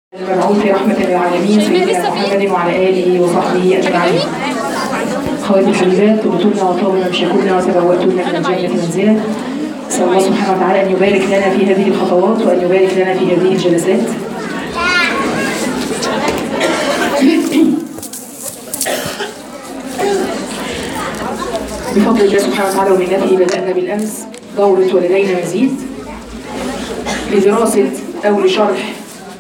المبعوث رحمة للعالمين سيدنا محمد وعلى آله وصحبه أجمعين. خواتي الحبيبات، طبتن وطاب ممشاكن وتبوأتن من الجنة منزلا. أسأل الله سبحانه وتعالى أن يبارك لنا في هذه الخطوات وأن يبارك لنا في هذه الجلسات. بفضل الله سبحانه وتعالى ومنته بدأنا بالأمس دورة ولدينا مزيد لدراسة أو لشرح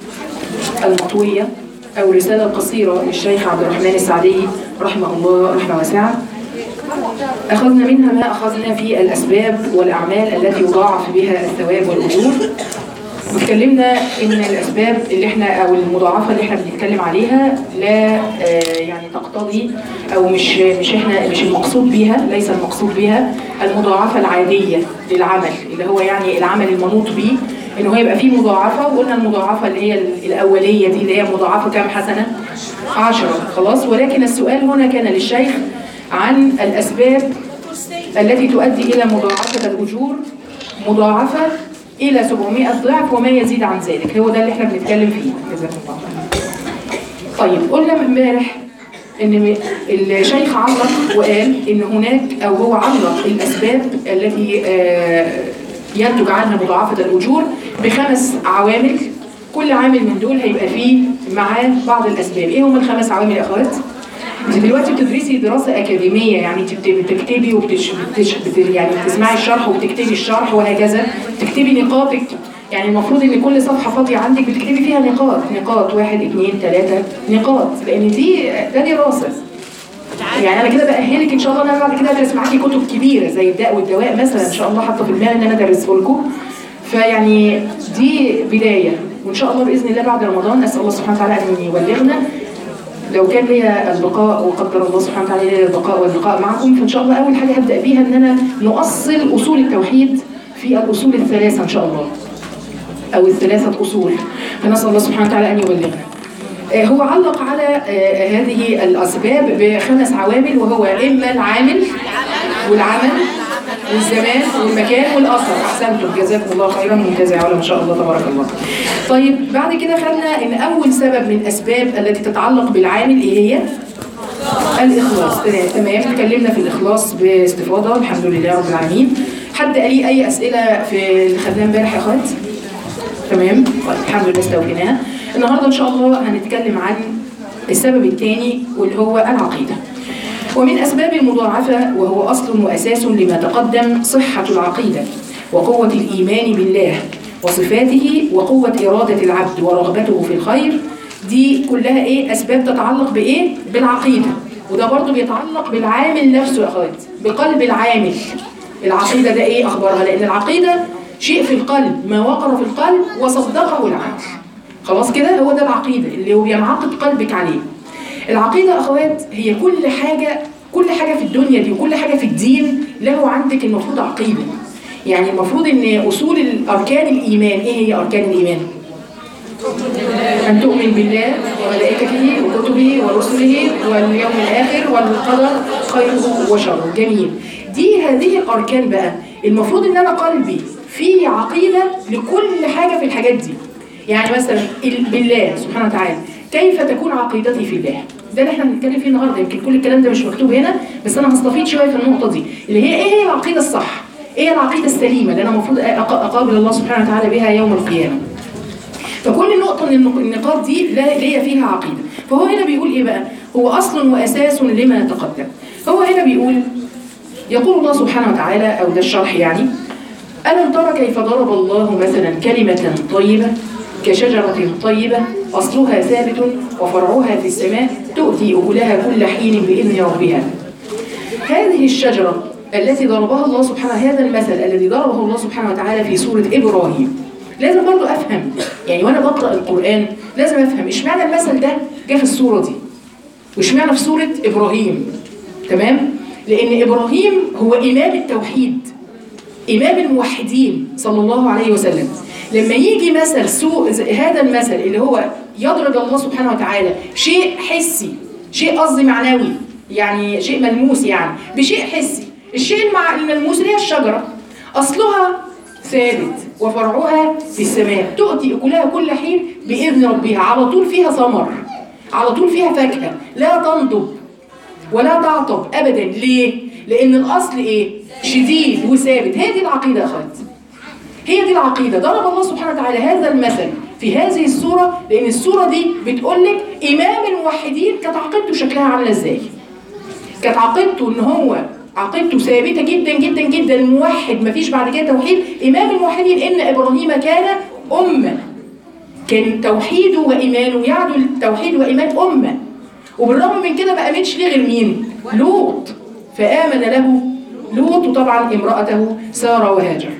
المطوية أو رسالة قصيرة للشيخ عبد الرحمن السعدي رحمه الله رحمة واسعة. أخذنا منها ما أخذنا في الأسباب والأعمال التي يضاعف بها الثواب والأجور، واتكلمنا إن الأسباب اللي احنا أو المضاعفة اللي احنا بنتكلم عليها لا يعني تقتضي أو مش المقصود بها، ليس المقصود بها المضاعفة العادية للعمل اللي هو يعني العمل المنوط به، انه هيبقى فيه مضاعفه. وقلنا المضاعفه اللي هي الاوليه دي اللي هي مضاعفه كام حسنه؟ 10 خلاص. ولكن السؤال هنا كان للشيخ عن الاسباب التي تؤدي الى مضاعفه الاجور مضاعفه الى 700 ضعف وما يزيد عن ذلك. هو ده اللي احنا بنتكلم فيه. جزاكم الله خير. طيب قلنا امبارح ان الشيخ علق وقال ان هناك او هو علق الاسباب التي ينتج عنها مضاعفة الأجور ب5 عوامل. كل عامل من دول هيبقى فيه معاه بعض الأسباب. إيه هم ال5 عوامل يا أخوات؟ أنت دلوقتي بتدرسي دراسة أكاديمية، يعني بتكتبي يعني بتسمعي الشرح وبتكتبي الشرح وهكذا، بتكتبي نقاطك. يعني المفروض إن كل صفحة فاضية عندك بتكتبي فيها نقاط 1 2 3 نقاط، لأن ده دراسة. يعني انا كده باهلك ان شاء الله ان انا بعد كده ادرس معاكي كتب كبيره زي الداء والدواء مثلا، ان شاء الله حاطه في دماغي ان انا ادرسه لكم. فيعني دي بدايه، وان شاء الله باذن الله بعد رمضان اسال الله سبحانه وتعالى ان يبلغنا. لو كان ليا البقاء وقدر الله سبحانه وتعالى ليا البقاء واللقاء معكم، فان شاء الله اول حاجه هبدا بيها ان انا نؤصل اصول التوحيد في الاصول الثلاثه ان شاء الله، او ال3 اصول. فنسال الله سبحانه وتعالى ان يبلغنا. هو علق على هذه الأسباب ب5 عوامل، وهو إما العامل والعمل والزمان والمكان والأثر. أحسنتم جزاكم الله خيرا، ممتاز يا علم إن شاء الله تبارك الله. طيب بعد كده خدنا إن أول سبب من الأسباب التي تتعلق بالعامل إيه هي؟ الإخلاص. تمام، اتكلمنا في الإخلاص باستفاضة الحمد لله رب العالمين. حد قال لي أي أسئلة في اللي خدناه امبارح يا أخوات؟ تمام، طيب الحمد لله استوفيناها. النهارده ان شاء الله هنتكلم عن السبب الثاني واللي هو العقيده. ومن اسباب المضاعفه وهو اصل واساس لما تقدم صحه العقيده وقوه الايمان بالله وصفاته وقوه اراده العبد ورغبته في الخير. دي كلها ايه؟ اسباب تتعلق بايه؟ بالعقيده. وده برضو بيتعلق بالعامل نفسه يا اخوات، بقلب العامل. العقيده ده ايه اخبارها؟ لان العقيده شيء في القلب، ما وقر في القلب وصدقه العمل. خلاص كده، هو ده العقيدة اللي هو بينعقد قلبك عليه. العقيدة أخوات هي كل حاجة في الدنيا دي وكل حاجة في الدين له عندك المفروض عقيدة. يعني المفروض إن أصول أركان الإيمان، إيه هي أركان الإيمان؟ أن تؤمن بالله وملائكته وكتبه ورسله واليوم الآخر والقدر خيره وشره. جميل. هذه الأركان بقى المفروض إن أنا قلبي فيه عقيدة لكل حاجة في الحاجات دي. يعني مثلا بالله سبحانه وتعالى، كيف تكون عقيدتي في الله؟ ده اللي احنا بنتكلم فيه النهارده. يمكن كل الكلام ده مش مكتوب هنا، بس انا هستفيد شويه في النقطه دي اللي هي ايه هي العقيده الصح؟ ايه العقيده السليمه اللي انا المفروض اقابل الله سبحانه وتعالى بها يوم القيامه؟ فكل نقطه من النقاط دي ليا فيها عقيده. فهو هنا بيقول ايه بقى؟ هو اصل واساس لما تقدم. هو هنا يقول الله سبحانه وتعالى، او ده الشرح يعني: ألم ترى كيف ضرب الله مثلا كلمة طيبة كشجرة طيبة أصلها ثابت وفرعها في السماء تؤتي أكلها كل حين بإذن ربها. هذه الشجرة التي ضربها الله سبحانه، هذا المثل الذي ضربه الله سبحانه وتعالى في سورة إبراهيم. لازم برضو أفهم، يعني وأنا بقرأ القرآن لازم أفهم إشمعنى المثل ده جاء في السورة دي وإشمعنى في سورة إبراهيم. تمام؟ لأن إبراهيم هو إمام التوحيد، إمام الموحدين صلى الله عليه وسلم. لما يجي مثل هذا المثل اللي هو يضرب الله سبحانه وتعالى شيء حسي، شيء قصدي معنوي، يعني شيء ملموس، يعني بشيء حسي. الشيء الملموس اللي هي الشجرة أصلها ثابت وفرعها في السماء تؤتي أكلها كل حين بإذن ربها. على طول فيها ثمر، على طول فيها فاكهة، لا تنضب ولا تعطب أبدا. ليه؟ لأن الأصل إيه؟ شديد وثابت. هي دي العقيدة يا أخوات، هي دي العقيدة. ضرب الله سبحانه وتعالى هذا المثل في هذه السورة، لأن السورة دي بتقول لك إمام الموحدين كانت عقيدته شكلها عاملة إزاي. كانت عقيدته إن هو عقيدته ثابتة جدا جدا جدا، موحد مفيش بعد كده توحيد. إمام الموحدين إن إبراهيم كان أمة، كان توحيده وإيمانه يعدو التوحيد وإيمان أمة. وبالرغم من كده ما آمنش ليه غير مين؟ لوط. فآمن له لوط، وطبعا امرأته سارة وهاجر.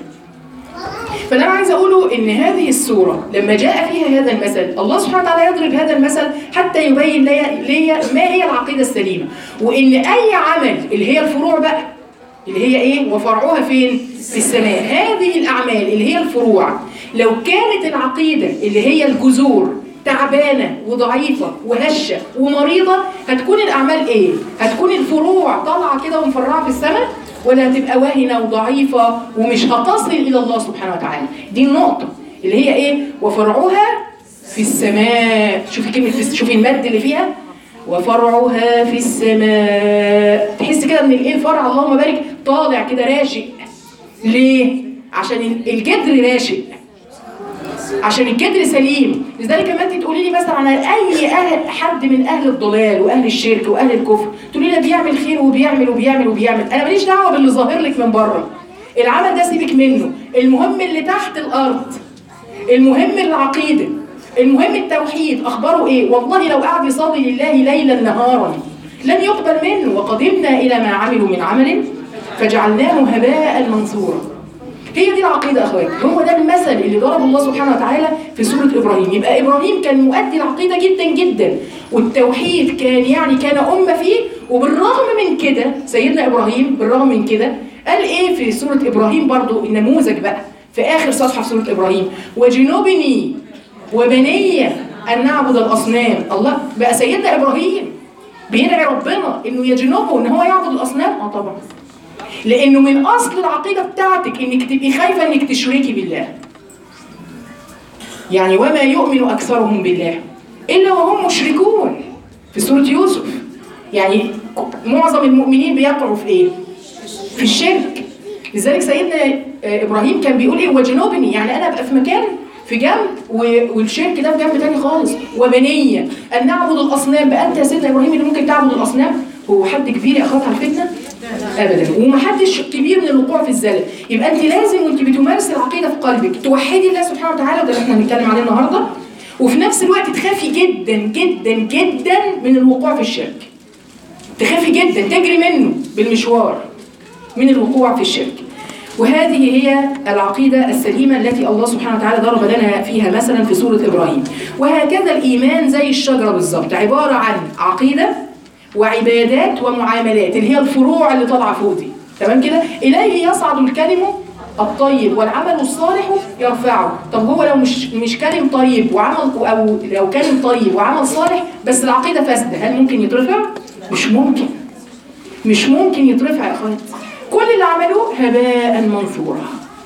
فأنا عايز أقوله إن هذه السورة لما جاء فيها هذا المثل، الله سبحانه وتعالى يضرب هذا المثل حتى يبين لي ما هي العقيدة السليمة، وإن أي عمل اللي هي الفروع بقى اللي هي إيه؟ وفرعها فين؟ في السماء. هذه الأعمال اللي هي الفروع لو كانت العقيدة اللي هي الجذور تعبانة وضعيفة وهشة ومريضة، هتكون الأعمال إيه؟ هتكون الفروع طالعة كده ومفرعة في السماء، ولا هتبقى واهنة وضعيفة ومش هتصل إلى الله سبحانه وتعالى. دي النقطة اللي هي إيه؟ وفرعها في السماء. شوفي كلمة شوفي المد اللي فيها وفرعها في السماء. تحس كده إن الإيه الفرع اللهم بارك طالع كده راشق. ليه؟ عشان الجدر راشق، عشان الجدر سليم. لذلك لما انت تقولي لي مثلا على اي حد من اهل الضلال واهل الشرك واهل الكفر، تقولي لي بيعمل خير وبيعمل وبيعمل وبيعمل، انا ماليش دعوه باللي ظاهر لك من بره. العمل ده سيبك منه، المهم اللي تحت الارض، المهم العقيده، المهم التوحيد. اخباره ايه؟ والله لو قعد يصلي لله ليلا نهارا لن يقبل منه. وقدمنا الى ما عملوا من عمل فجعلناه هباء منثورا. هي دي العقيدة أخواتي، هو ده المثل اللي ضرب الله سبحانه وتعالى في سورة إبراهيم. يبقى إبراهيم كان مؤدي العقيدة جدا جدا، والتوحيد كان أمة فيه. وبالرغم من كده سيدنا إبراهيم بالرغم من كده قال إيه في سورة إبراهيم برضو النموذج بقى في آخر صفحة في سورة إبراهيم؟ وجنوبني وبني أن نعبد الأصنام. الله بقى سيدنا إبراهيم بيدعي ربنا إنه يجنبه إن هو يعبد الأصنام. طبعا لأنه من أصل العقيدة بتاعتك إنك تبقي خايفة إنك تشركي بالله. يعني وما يؤمن أكثرهم بالله إلا وهم مشركون في سورة يوسف. يعني معظم المؤمنين بيقعوا في إيه؟ في الشرك. لذلك سيدنا إبراهيم كان بيقول إيه؟ وجنوبني، يعني أنا أبقى في مكان في جنب والشرك ده في جنب تاني خالص. وبنية أن نعبد الأصنام. بقى أنت يا سيدنا إبراهيم اللي ممكن تعبد الأصنام؟ هو حد كبير يا أخوات على الفتنة؟ ابدا. ومحدش كبير من الوقوع في الزلل. يبقى انت لازم وانت بتمارسي العقيده في قلبك توحدي الله سبحانه وتعالى، وده اللي احنا هنتكلم عليه النهارده. وفي نفس الوقت تخافي جدا جدا جدا من الوقوع في الشرك. تخافي جدا تجري منه بالمشوار من الوقوع في الشرك. وهذه هي العقيده السليمه التي الله سبحانه وتعالى ضرب لنا فيها مثلا في سوره ابراهيم. وهكذا الايمان زي الشجره بالظبط، عباره عن عقيده وعبادات ومعاملات اللي هي الفروع اللي طالعه فوق دي. تمام كده؟ اليه يصعد الكلم الطيب والعمل الصالح يرفعه. طب هو لو مش كلم طيب وعمل، او لو كلم طيب وعمل صالح بس العقيده فاسده، هل ممكن يترفع؟ مش ممكن. مش ممكن يترفع يا اخوات. كل اللي عملوه هباء منثورا.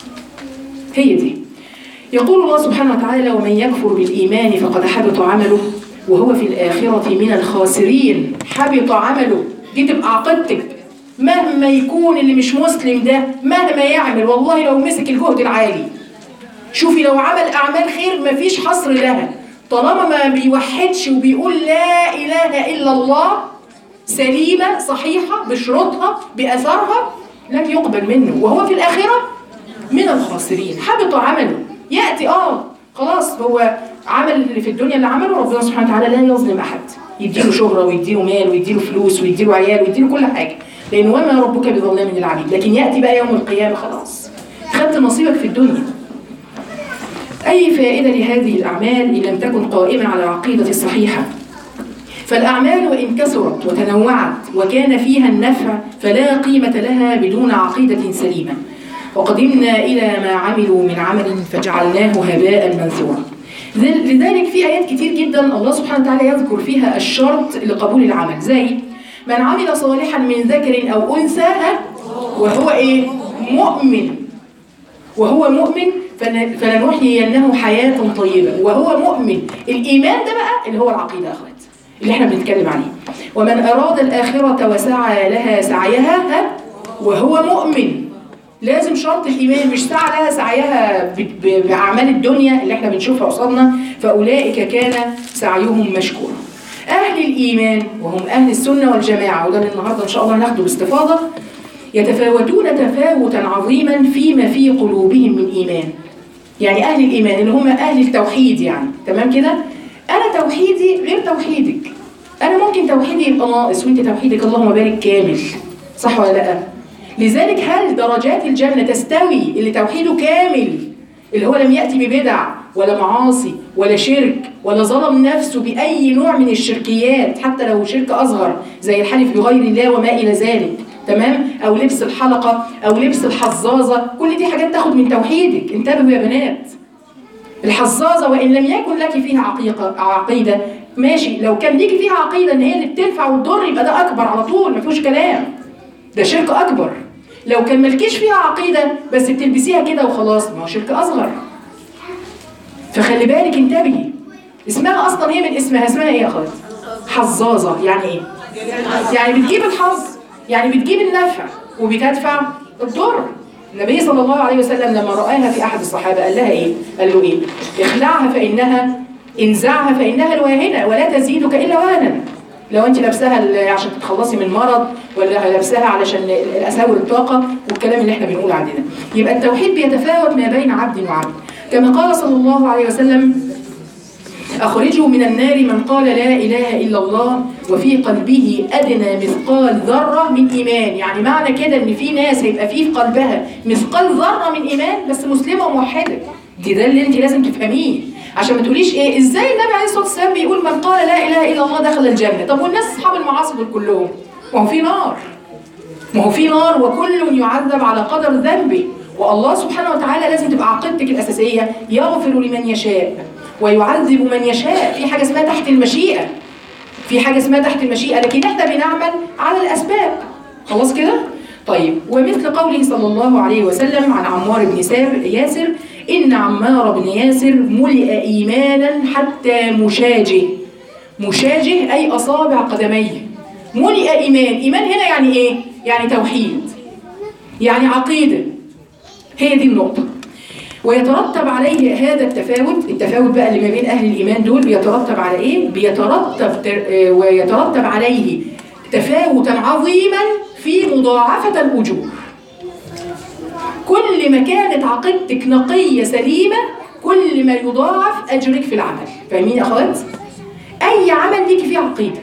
هي دي. يقول الله سبحانه وتعالى ومن يكفر بالايمان فقد حبط عمله وهو في الآخرة من الخاسرين. حبط عمله. دي تبقى عقيدتك مهما يكون اللي مش مسلم ده، مهما يعمل، والله لو مسك الجهد العالي، شوفي لو عمل أعمال خير مفيش حصر لها، طالما ما بيوحدش وبيقول لا إله إلا الله سليمة صحيحة بشروطها بأثرها لم يقبل منه وهو في الآخرة من الخاسرين. حبط عمله. يأتي خلاص هو عمل اللي في الدنيا اللي عمله. ربنا سبحانه وتعالى لا يظلم أحد، يديله شهرة ويديله مال ويديله فلوس ويديله عيال ويديله كل حاجة، لأن وما ربك بظلام للعبيد. لكن يأتي بقى يوم القيامة خلاص خدت نصيبك في الدنيا. أي فائدة لهذه الأعمال إن لم تكن قائمة على العقيدة الصحيحة؟ فالأعمال وإن كثرت وتنوعت وكان فيها النفع فلا قيمة لها بدون عقيدة سليمة. وقدمنا إلى ما عملوا من عمل فجعلناه هباء منثورا. لذلك في آيات كتير جدا الله سبحانه وتعالى يذكر فيها الشرط لقبول العمل، زي من عمل صالحا من ذكر أو أنثى وهو إيه؟ مؤمن. وهو مؤمن فلنحيينه حياة طيبة وهو مؤمن. الإيمان ده بقى اللي هو العقيدة يا أخوات اللي احنا بنتكلم عليه. ومن أراد الآخرة وسعى لها سعيها وهو مؤمن. لازم شرط الإيمان، مش سعى لها سعيها بأعمال الدنيا اللي احنا بنشوفها قصادنا، فأولئك كان سعيهم مشكورا. أهل الإيمان وهم أهل السنة والجماعة، وده النهاردة إن شاء الله هناخده باستفاضة، يتفاوتون تفاوتا عظيما فيما في قلوبهم من إيمان. يعني أهل الإيمان اللي هم أهل التوحيد، يعني تمام كده؟ أنا توحيدي غير توحيدك. أنا ممكن توحيدي يبقى ناقص وأنت توحيدك اللهم بارك كامل، صح ولا لأ؟ لذلك هل درجات الجنة تستوي اللي توحيده كامل، اللي هو لم يأتي ببدع ولا معاصي ولا شرك ولا ظلم نفسه بأي نوع من الشركيات، حتى لو شرك أصغر زي الحلف بغير الله وما إلى ذلك، تمام؟ أو لبس الحلقة أو لبس الحظاظة، كل دي حاجات تاخد من توحيدك. انتبهوا يا بنات، الحظاظة وإن لم يكن لك فيها عقيدة ماشي، لو كان ليكي فيها عقيدة إن هي اللي بتنفع وتضر يبقى ده أكبر على طول، ما فيهوش كلام، ده شرك أكبر. لو كان مالكيش فيها عقيدة بس بتلبسيها كده وخلاص، ما هو شرك أصغر. فخلي بالك، انتبهي. اسمها أصلا هي من اسمها إيه يا أخوات؟ حظاظة. يعني إيه؟ يعني بتجيب الحظ، يعني بتجيب النفع وبتدفع الضر. النبي صلى الله عليه وسلم لما رآها في أحد الصحابة قال لها إيه؟ قال له إيه؟ اخلعها فإنها، انزعها فإنها الواهنة ولا تزيدك إلا وهنا. لو أنت لابساها عشان تتخلصي من مرض، ولا لابساها علشان الأساور الطاقة والكلام اللي احنا بنقول عليه ده. يبقى التوحيد بيتفاوت ما بين عبد وعبد، كما قال صلى الله عليه وسلم: أخرجوا من النار من قال لا إله إلا الله وفي قلبه أدنى مثقال ذرة من إيمان. يعني معنى كده إن في ناس هيبقى في قلبها مثقال ذرة من إيمان بس مسلمة وموحدة. ده اللي أنت لازم تفهميه، عشان ما تقوليش إيه إزاي النبي عليه الصلاة والسلام بيقول من قال لا إله إلا الله دخل الجنة. طب والناس أصحاب المعاصي دول كلهم؟ ما هو في نار، ما هو في نار، وكل يعذب على قدر ذنبه. والله سبحانه وتعالى لازم تبقى عقيدتك الأساسية يغفر لمن يشاء ويعذب من يشاء. في حاجة اسمها تحت المشيئة، في حاجة اسمها تحت المشيئة، لكن احنا بنعمل على الأسباب. خلاص كده؟ طيب، ومثل قوله صلى الله عليه وسلم عن عمار بن ياسر: إن عمار بن ياسر ملئ إيمانا حتى مشاجه. مشاجه أي أصابع قدميه. ملئ إيمان. إيمان هنا يعني إيه؟ يعني توحيد، يعني عقيدة. هي دي النقطة. ويترتب عليه هذا التفاوت بقى اللي ما بين أهل الإيمان دول بيترتب على إيه؟ ويترتب عليه تفاوتا عظيما في مضاعفة الأجور. كل ما كانت عقيدتك نقية سليمة كل ما يضاعف أجرك في العمل. فاهمين يا أخوات؟ أي عمل ليكي فيه عقيدة،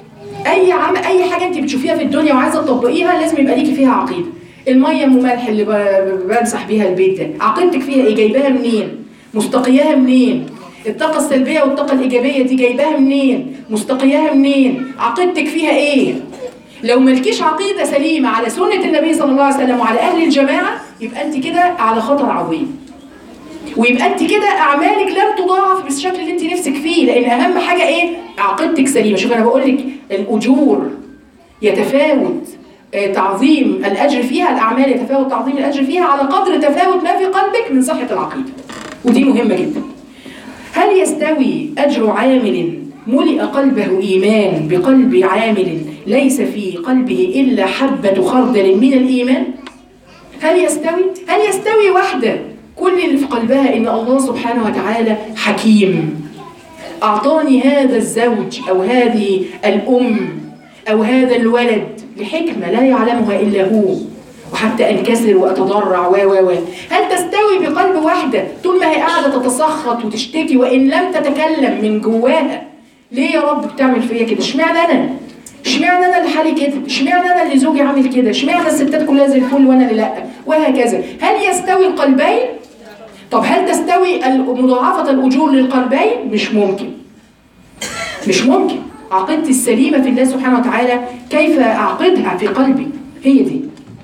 أي حاجة أنت بتشوفيها في الدنيا وعايزة تطبقيها لازم يبقى ليكي فيها عقيدة. المية ام ملح اللي بمسح بيها البيت ده، عقيدتك فيها ايه؟ جايباها منين؟ مستقياها منين؟ الطاقة السلبية والطاقة الإيجابية دي جايباها منين؟ مستقياها منين؟ عقيدتك فيها ايه؟ لو مالكيش عقيدة سليمة على سنة النبي صلى الله عليه وسلم وعلى أهل الجماعة يبقى أنت كده على خطر عظيم، ويبقى أنت كده أعمالك لن تضاعف بالشكل اللي أنت نفسك فيه، لأن أهم حاجة ايه؟ عقيدتك سليمة. شوف أنا بقول لك الأجور يتفاوت تعظيم الأجر فيها، الأعمال يتفاوت تعظيم الأجر فيها على قدر تفاوت ما في قلبك من صحة العقيدة، ودي مهمة جدا. هل يستوي أجر عامل ملئ قلبه إيمان بقلب عامل ليس في قلبه إلا حبة خردل من الإيمان؟ هل يستوي؟ هل يستوي واحدة كل اللي في قلبها إن الله سبحانه وتعالى حكيم، أعطاني هذا الزوج أو هذه الأم أو هذا الولد لحكمة لا يعلمها إلا هو، وحتى أنكسر وأتضرع هل تستوي بقلب واحدة طول ما هي قاعدة تتسخط وتشتكي وإن لم تتكلم من جواها؟ ليه يا رب بتعمل فيا كده؟ اشمعنى أنا؟ اشمعنى أنا اللي حالي كده؟ اشمعنى أنا اللي زوجي عامل كده؟ اشمعنى الستات كلها زي الفل وأنا اللي لأ؟ وهكذا. هل يستوي القلبين؟ طب هل تستوي مضاعفة الأجور للقلبين؟ مش ممكن، مش ممكن. عقيدتي السليمة في الله سبحانه وتعالى كيف أعقدها في قلبي؟ هي دي.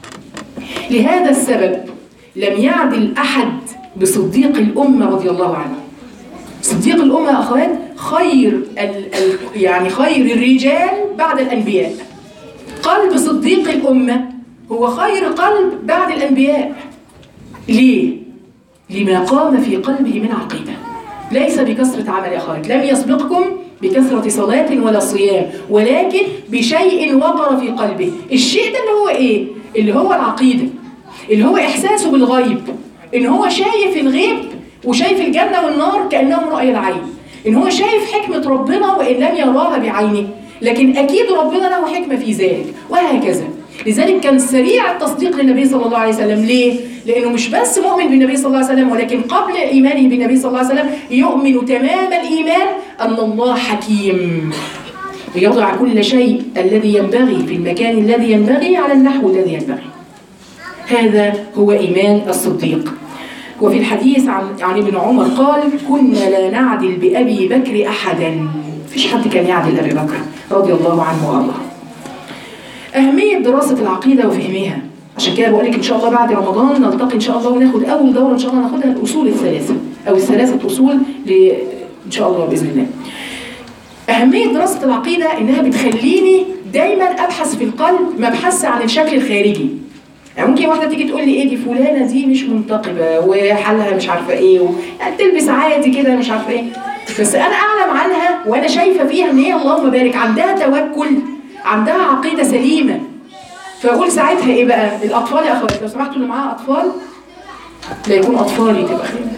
لهذا السبب لم يعدل أحد بصديق الأمة رضي الله عنه. صديق الأمة يا أخوات خير يعني خير الرجال بعد الأنبياء. قلب صديق الأمة هو خير قلب بعد الأنبياء. ليه؟ لما قام في قلبه من عقيدة. ليس بكثرة عمل يا أخوات، لم يسبقكم بكثرة صلاة ولا صيام، ولكن بشيء وقر في قلبه. الشيء ده اللي هو إيه؟ اللي هو العقيدة، اللي هو إحساسه بالغيب، إن هو شايف الغيب وشايف الجنة والنار كأنهم رؤية العين، إن هو شايف حكمة ربنا وإن لم يراها بعينه، لكن أكيد ربنا له حكمة في ذلك، وهكذا. لذلك كان سريع التصديق للنبي صلى الله عليه وسلم. ليه؟ لأنه مش بس مؤمن بالنبي صلى الله عليه وسلم، ولكن قبل إيمانه بالنبي صلى الله عليه وسلم يؤمن تمام الإيمان أن الله حكيم يضع كل شيء الذي ينبغي في المكان الذي ينبغي على النحو الذي ينبغي. هذا هو إيمان الصديق. وفي الحديث عن ابن عمر قال: كنا لا نعدل بأبي بكر أحدا. فيش حد كان يعدل أبي بكر رضي الله عنه وأرضاه. أهمية دراسة العقيدة وفهمها، عشان كده بقول لك إن شاء الله بعد رمضان نلتقي إن شاء الله وناخد أول دورة إن شاء الله ناخدها الأصول الثلاثة أو الثلاثة أصول إن شاء الله بإذن الله. أهمية دراسة العقيدة إنها بتخليني دايما أبحث في القلب، ما أبحثش عن الشكل الخارجي. يعني ممكن واحدة تيجي تقول لي إيه دي فلانة دي مش منتقبة وحالها مش عارفة إيه تلبس عادي كده مش عارفة إيه، بس أنا أعلم عنها وأنا شايفة فيها إن هي اللهم بارك عندها توكل، عندها عقيدة سليمة. فأقول ساعتها إيه بقى؟ الأطفال يا أخوات لو سمحتوا اللي معاها أطفال لا يكون أطفالي تبقى خير.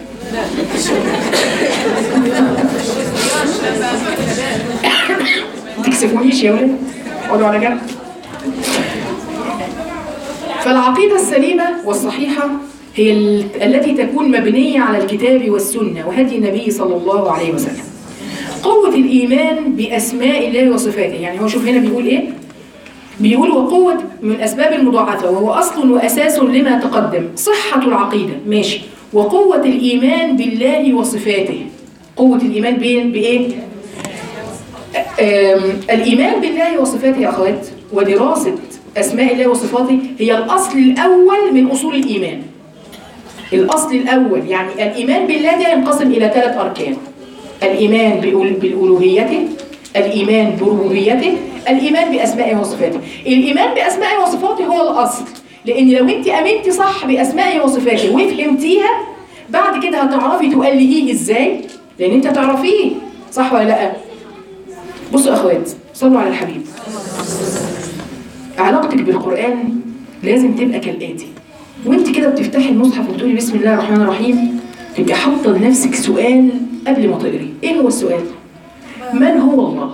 ما تكسفونيش يا ولد، اقعدوا على جنب. فالعقيدة السليمة والصحيحة هي التي تكون مبنية على الكتاب والسنة وهدي النبي صلى الله عليه وسلم. قوة الإيمان بأسماء الله وصفاته، يعني هو شوف هنا بيقول إيه؟ بيقول وقوة من أسباب المضاعفة وهو أصل وأساس لما تقدم. صحة العقيدة ماشي، وقوة الإيمان بالله وصفاته. قوة الإيمان بإيه؟ الإيمان بالله وصفاته يا أخوات ودراسة أسماء الله وصفاته هي الأصل الأول من أصول الإيمان. الأصل الأول، يعني الإيمان بالله ده ينقسم إلى 3 أركان: الإيمان بالألوهيته، الإيمان بربوبيته، الإيمان بأسمائه وصفاته. الإيمان بأسمائه وصفاته هو الأصل، لأن لو أنت أمنتي صح بأسمائه وصفاته وفهمتيها بعد كده هتعرفي تؤلهيه إزاي، لأن أنت تعرفيه صح ولا لأ؟ بصوا أخوات صلوا على الحبيب. علاقتك بالقرآن لازم تبقى كالآتي: وأنت كده بتفتحي المصحف وتقولي بسم الله الرحمن الرحيم تبقى حاطة لنفسك سؤال قبل ما تقري. إيه هو السؤال؟ من هو الله؟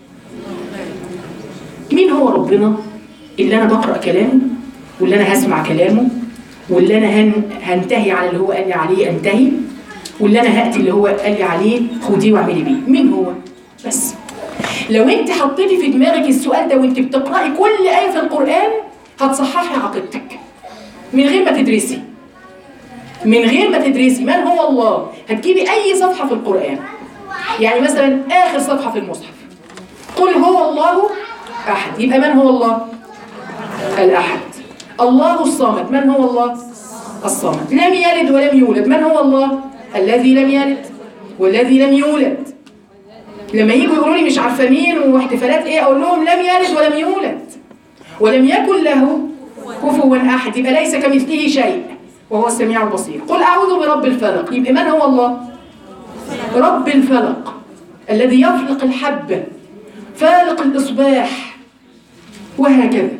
مين هو ربنا اللي أنا بقرأ كلامه واللي أنا هسمع كلامه واللي أنا هنتهي على اللي هو قال لي عليه أنتهي واللي أنا هأتي اللي هو قال لي عليه خديه واعملي بيه؟ مين هو؟ بس لو أنت حطيتي في دماغك السؤال ده وأنت بتقرأي كل آية في القرآن هتصححي عقيدتك من غير ما تدرسي. من غير ما تدرسي من هو الله هتجيبي أي صفحة في القرآن، يعني مثلا آخر صفحة في المصحف قل هو الله أحد، يبقى من هو الله؟ الأحد. الله الصمد، من هو الله؟ الصمد. لم يلد ولم يولد، من هو الله؟ الذي لم يلد والذي لم يولد. لما يجوا يقولوا لي مش عارفه مين واحتفالات ايه اقول لهم لم يلد ولم يولد ولم يكن له كفوا احد، يبقى ليس كمثله شيء وهو السميع البصير. قل اعوذ برب الفلق، يبقى من هو الله؟ رب الفلق الذي يفلق الحبة فالق الإصباح، وهكذا.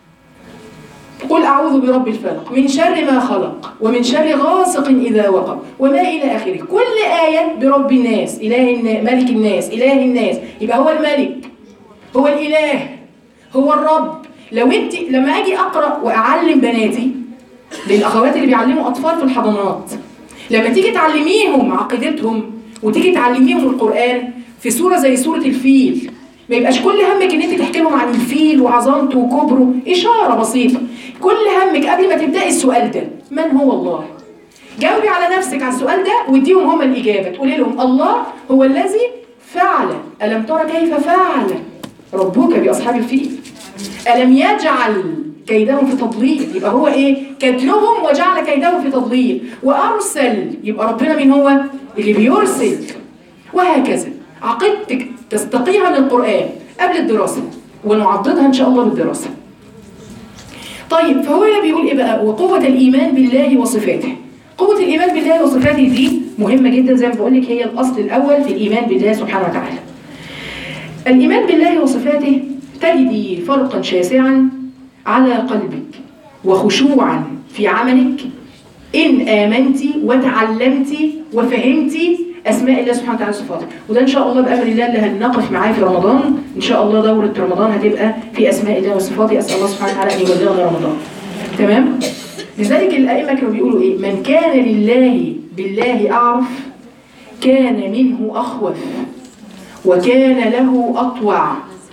قل أعوذ برب الفلق من شر ما خلق ومن شر غاسق إذا وقب وما إلى آخره. كل آية برب الناس، إله الناس، ملك الناس، إله الناس، يبقى هو الملك، هو الإله، هو الرب. لو أنت لما أجي أقرأ وأعلم بناتي، للأخوات اللي بيعلموا أطفال في الحضانات، لما تيجي تعلميهم عقيدتهم وتيجي تعلميهم القرآن في سورة زي سورة الفيل، ما يبقاش كل همك ان انت تحكي لهم عن الفيل وعظمته وكبره، اشاره بسيطه. كل همك قبل ما تبداي السؤال ده من هو الله؟ جاوبي على نفسك على السؤال ده واديهم هم الاجابه، تقولي لهم الله هو الذي فعل. الم ترى كيف فعل ربك باصحاب الفيل؟ الم يجعل كيدهم في تضليل، يبقى هو ايه؟ كدلهم وجعل كيدهم في تضليل. وارسل، يبقى ربنا مين هو؟ اللي بيرسل. وهكذا عقيدتك تستقيها من القرآن قبل الدراسة ونعضدها إن شاء الله بالدراسة. طيب فهو هنا بيقول إيه بقى؟ وقوة الإيمان بالله وصفاته. قوة الإيمان بالله وصفاته دي مهمة جدا، زي ما بقول لك هي الأصل الأول في الإيمان بالله سبحانه وتعالى. الإيمان بالله وصفاته تجدي فرقا شاسعا على قلبك وخشوعا في عملك إن آمنت وتعلمت وفهمت أسماء الله سبحانه وتعالى وصفاته. وده إن شاء الله بأمر الله اللي هنقف معاه في رمضان، إن شاء الله دورة رمضان هتبقى في أسماء الله وصفاته. أسأل الله سبحانه وتعالى أن يبلغنا رمضان. تمام؟ لذلك الأئمة كانوا بيقولوا إيه؟ من كان لله بالله أعرف كان منه أخوف وكان له أطوع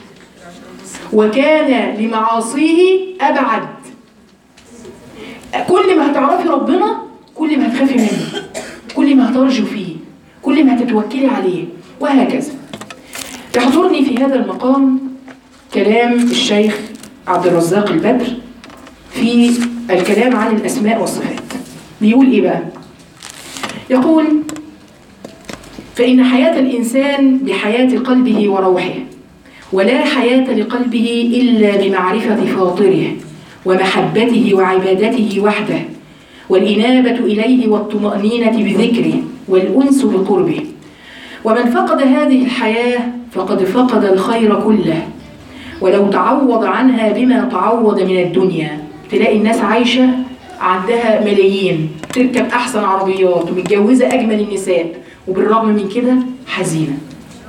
وكان لمعاصيه أبعد. كل ما هتعرفي ربنا كل ما هتخافي منه، كل ما هترجو فيه، كل ما هتتوكلي عليه، وهكذا. يحضرني في هذا المقام كلام الشيخ عبد الرزاق البدر في الكلام عن الأسماء والصفات. بيقول إيه بقى؟ يقول: فإن حياة الإنسان بحياة قلبه وروحه، ولا حياة لقلبه إلا بمعرفة فاطره ومحبته وعبادته وحده، والإنابة إليه والطمأنينة بذكره والأنس بقربه. ومن فقد هذه الحياة فقد فقد الخير كله، ولو تعوض عنها بما تعوض من الدنيا. تلاقي الناس عايشة عندها ملايين، تركب أحسن عربيات ومتجوزة أجمل النساء، وبالرغم من كده حزينة،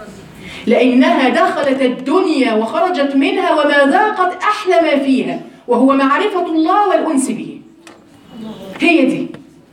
لأنها دخلت الدنيا وخرجت منها وما ذاقت أحلى ما فيها، وهو معرفة الله والأنس به. هي دي.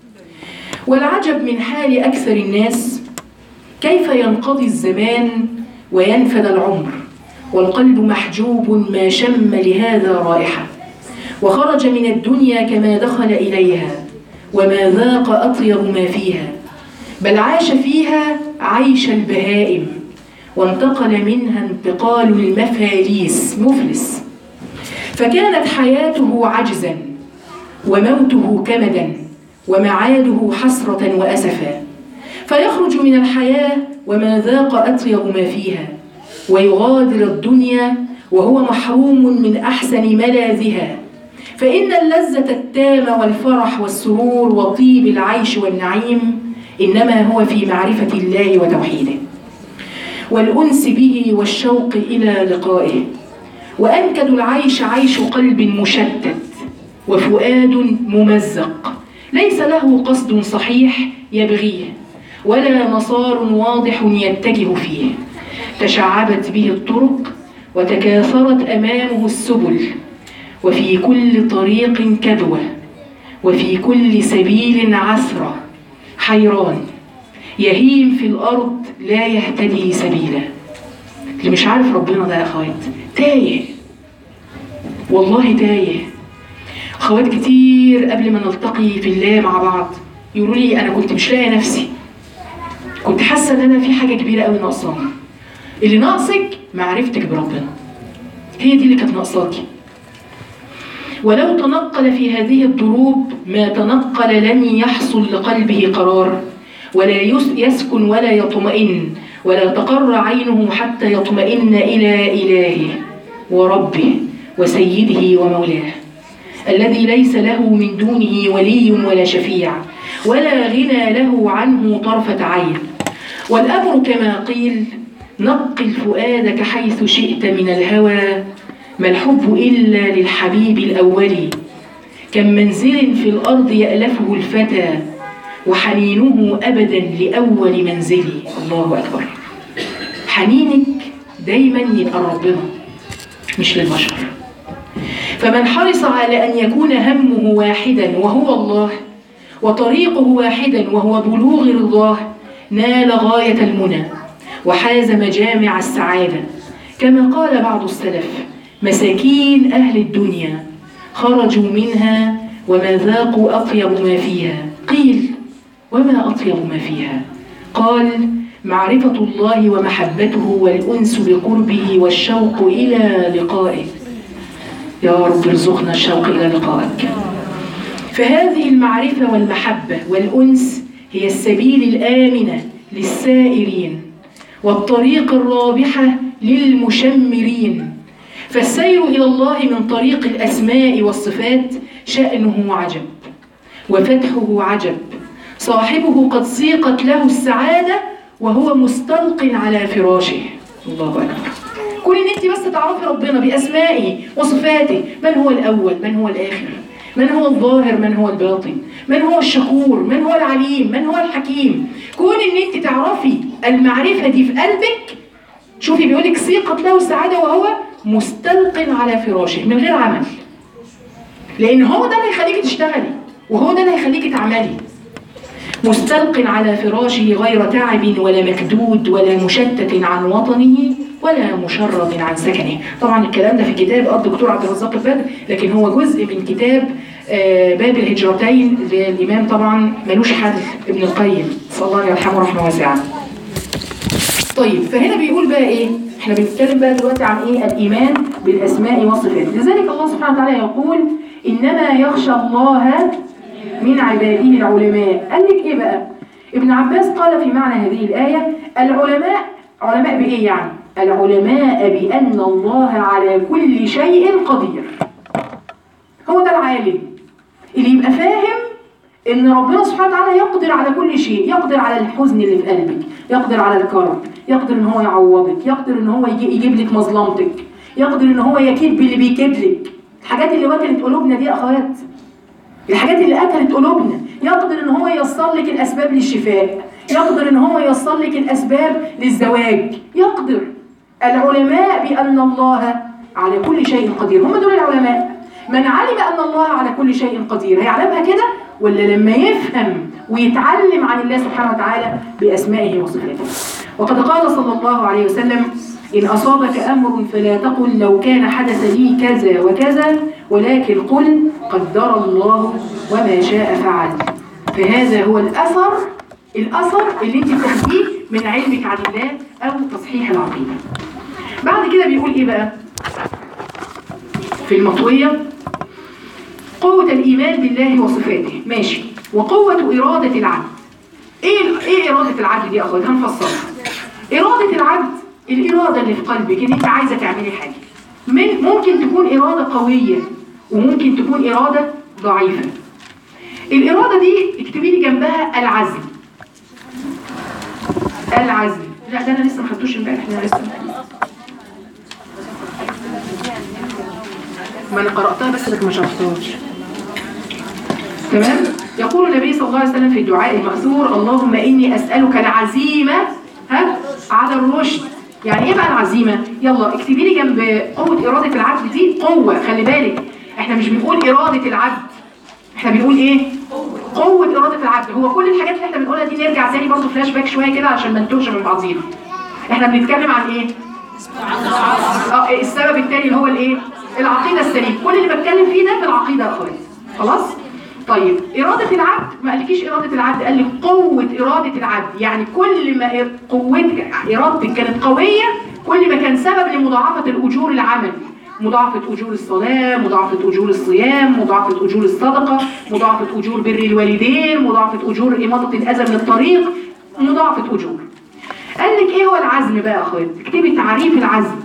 والعجب من حال أكثر الناس كيف ينقضي الزمان وينفد العمر والقلب محجوب ما شم لهذا رائحة، وخرج من الدنيا كما دخل إليها وما ذاق أطيب ما فيها، بل عاش فيها عيش البهائم، وانتقل منها انتقال المفاليس، مفلس. فكانت حياته عجزا وموته كمدا ومعاده حسرة وأسفا، فيخرج من الحياة وما ذاق أطيب ما فيها، ويغادر الدنيا وهو محروم من أحسن ملاذها. فإن اللذة التامة والفرح والسرور وطيب العيش والنعيم إنما هو في معرفة الله وتوحيده والأنس به والشوق إلى لقائه. وأنكد العيش عيش قلب مشتت وفؤاد ممزق، ليس له قصد صحيح يبغيه ولا مسار واضح يتجه فيه، تشعبت به الطرق وتكاثرت أمامه السبل، وفي كل طريق كدوة وفي كل سبيل عثرة، حيران يهيم في الأرض لا يهتدي سبيلا. اللي مش عارف ربنا ده يا أخوات تايه، والله تايه. أخوات كتير قبل ما نلتقي في الله مع بعض يقولوا لي أنا كنت مش لاقي نفسي، كنت حاسة إن أنا في حاجة كبيرة قوي ناقصاني. اللي ناقصك معرفتك بربنا، هي دي اللي كانت ناقصاكي. ولو تنقل في هذه الضروب ما تنقل لن يحصل لقلبه قرار، ولا يسكن ولا يطمئن، ولا تقر عينه حتى يطمئن إلى إلهه وربه وسيده ومولاه الذي ليس له من دونه ولي ولا شفيع ولا غنى له عنه طرفة عين. والأمر كما قيل: نقل فؤادك حيث شئت من الهوى، ما الحب إلا للحبيب الأول، كم منزل في الأرض يألفه الفتى وحنينه أبدا لأول منزلي. الله أكبر. حنينك دايما يبقى ربنا مش للبشر. فمن حرص على أن يكون همه واحدا وهو الله، وطريقه واحدا وهو بلوغ رضاه، نال غاية المنى وحاز مجامع السعادة. كما قال بعض السلف: مساكين أهل الدنيا خرجوا منها وما ذاقوا أطيب ما فيها. قيل: وما أطيب ما فيها؟ قال: معرفة الله ومحبته والأنس بقربه والشوق إلى لقائه. يا رب ارزقنا الشوق إلى لقائك. فهذه المعرفة والمحبة والأنس هي السبيل الآمنة للسائرين والطريق الرابحة للمشمرين. فالسير إلى الله من طريق الأسماء والصفات شأنه عجب وفتحه عجب صاحبه قد سيقت له السعادة وهو مستلق على فراشه. الله أكبر. كون ان انت بس تعرفي ربنا بأسمائه وصفاته، من هو الأول، من هو الآخر، من هو الظاهر، من هو الباطن، من هو الشكور، من هو العليم، من هو الحكيم. كون ان انت تعرفي المعرفة دي في قلبك، شوفي بيقولك سيقت له السعادة وهو مستلق على فراشه، من غير عمل. لأن هو ده اللي هيخليكي تشتغلي، وهو ده اللي هيخليكي تعملي. مستلق على فراشه غير تعب ولا مكدود ولا مشتت عن وطنه ولا مشرد عن سكنه. طبعا الكلام ده في كتاب الدكتور عبد الرزاق البدر، لكن هو جزء من كتاب باب الهجرتين للإمام طبعا ملوش حل ابن القيم، صلى الله يرحمه رحمه واسعة. طيب فهنا بيقول بقى ايه؟ احنا بنتكلم بقى دلوقتي عن ايه؟ الإيمان بالأسماء والصفات. لذلك الله سبحانه وتعالى يقول إنما يخشى الله من عباده العلماء. قال لك ايه بقى؟ ابن عباس قال في معنى هذه الآية العلماء، علماء بإيه يعني؟ العلماء بأن الله على كل شيء قدير. هو ده العالم اللي يبقى فاهم ان ربنا سبحانه وتعالى يقدر على كل شيء، يقدر على الحزن اللي في قلبك، يقدر على الكرب، يقدر ان هو يعوضك، يقدر ان هو يجيب لك مظلمتك، يقدر ان هو يكيد باللي بيكيد لك. الحاجات اللي وكلت قلوبنا دي يا اخوات، الحاجات اللي اكلت قلوبنا، يقدر ان هو ييسر لك الاسباب للشفاء، يقدر ان هو ييسر لك الاسباب للزواج، يقدر. العلماء بان الله على كل شيء قدير، هم دول العلماء. من علم ان الله على كل شيء قدير هيعلمها كده، ولا لما يفهم ويتعلم عن الله سبحانه وتعالى باسمائه وصفاته. وقد قال صلى الله عليه وسلم إن أصابك أمر فلا تقل لو كان حدث لي كذا وكذا، ولكن قل قدر الله وما شاء فعل. فهذا هو الأثر اللي انت بتاخديه من علمك عن الله أو تصحيح العقيدة. بعد كده بيقول إيه بقى في المطوية؟ قوة الإيمان بالله وصفاته، ماشي، وقوة إرادة العبد. إيه إرادة العبد دي يا أخوات؟ هنفصلها. إرادة العبد الإرادة اللي في قلبك إن أنت عايزة تعملي حاجة، ممكن تكون إرادة قوية وممكن تكون إرادة ضعيفة. الإرادة دي اكتبي لي جنبها العزم. العزم، لا ده أنا لسه ما خدتوش امبارح، أنا لسه ما أنا قرأتها بس لكن ما شرحتهاش. تمام؟ يقول النبي صلى الله عليه وسلم في الدعاء المأثور اللهم إني أسألك العزيمة على الرشد. يعني ايه بقى العزيمة؟ يلا اكتبي لي جنب قوة إرادة العبد دي قوة. خلي بالك احنا مش بنقول إرادة العبد، احنا بنقول ايه؟ قوة إرادة العبد. هو كل الحاجات اللي احنا بنقولها دي نرجع تاني برضه فلاش باك شوية كده عشان ما نتوهش من بعضينا. احنا بنتكلم عن ايه؟ السبب التاني اللي هو الايه؟ العقيدة السليمة. كل اللي بتكلم فيه ده في العقيدة يا اخواتي. خلاص؟ طيب إرادة العبد ما قالكيش إرادة العبد، قال لك قوة إرادة العبد. يعني كل ما قوتك إرادتك كانت قوية كل ما كان سبب لمضاعفة الأجور العمل، مضاعفة أجور الصلاة، مضاعفة أجور الصيام، مضاعفة أجور الصدقة، مضاعفة أجور بر الوالدين، مضاعفة أجور إماطة الأذى من الطريق، مضاعفة أجور. قال لك إيه هو العزم بقى يا أخوات؟ اكتبي تعريف العزم.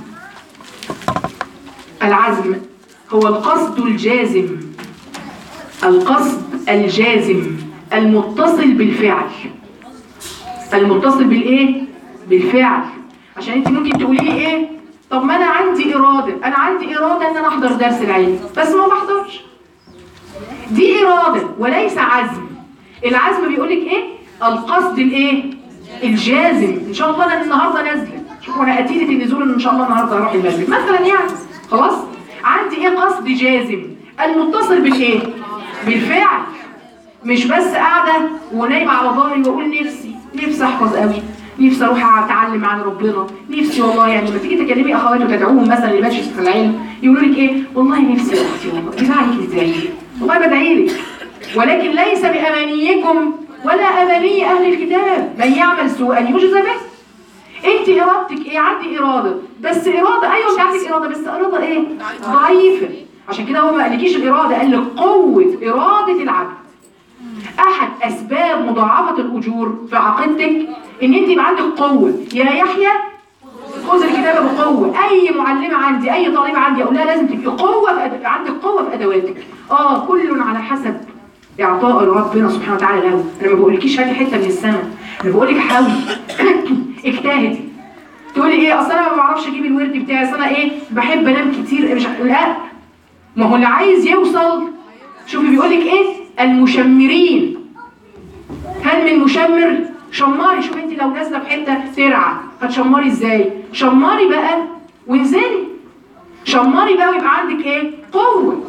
العزم هو القصد الجازم، القصد الجازم المتصل بالفعل. المتصل بالايه؟ بالفعل. عشان انت ممكن تقولي لي ايه؟ طب ما انا عندي اراده، انا عندي اراده ان انا احضر درس العلم بس ما بحضرش. دي اراده وليس عزم. العزم بيقول لك ايه؟ القصد الايه؟ الجازم. ان شاء الله انا النهارده نازله، شوفوا انا اتيت النزول ان شاء الله النهارده هروح المسجد مثلا يعني. خلاص؟ عندي ايه؟ قصد جازم المتصل بالايه؟ بالفعل. مش بس قاعده ونايمه على ظهري واقول نفسي احفظ قوي، نفسي اروح اتعلم عن ربنا، نفسي والله. يعني لما تيجي تكلمي اخوات وتدعوهم مثلا لمجلس في العلم يقولوا لك ايه؟ والله نفسي يا اختي، والله بالله عليك ازاي؟ والله بدعي لك، ولكن ليس بامانيكم ولا اماني اهل الكتاب، من يعمل سوءا يجزى به. انت ارادتك ايه؟ عندي اراده، بس اراده، ايوه انت عندك اراده بس اراده ايه؟ ضعيفه. عشان كده هو ما قالكيش الاراده، قال لك قوه اراده العبد. احد اسباب مضاعفه الاجور في عقيدتك ان انت يبقى عندك قوه. يا يحيى خذ الكتابه بقوه. اي معلمه عندي، اي طالبه عندي اقول لها لازم تبقي قوه عندك قوه في ادواتك. كل على حسب اعطاء ربنا سبحانه وتعالى له. انا ما بقولكيش هاتي حته من السماء، انا بقولك حاولي اجتهدي. تقولي ايه اصل انا ما بعرفش اجيب الورد بتاعي، اصل انا ايه بحب انام كتير، مش لا، ما هو اللي عايز يوصل. شوفي بيقولك ايه المشمرين، هل من مشمر؟ شماري. شوفي انت لو نازله في حته ترعه هتشمري ازاي؟ شماري بقى وانزلي، شماري بقى ويبقى عندك ايه؟ قوه.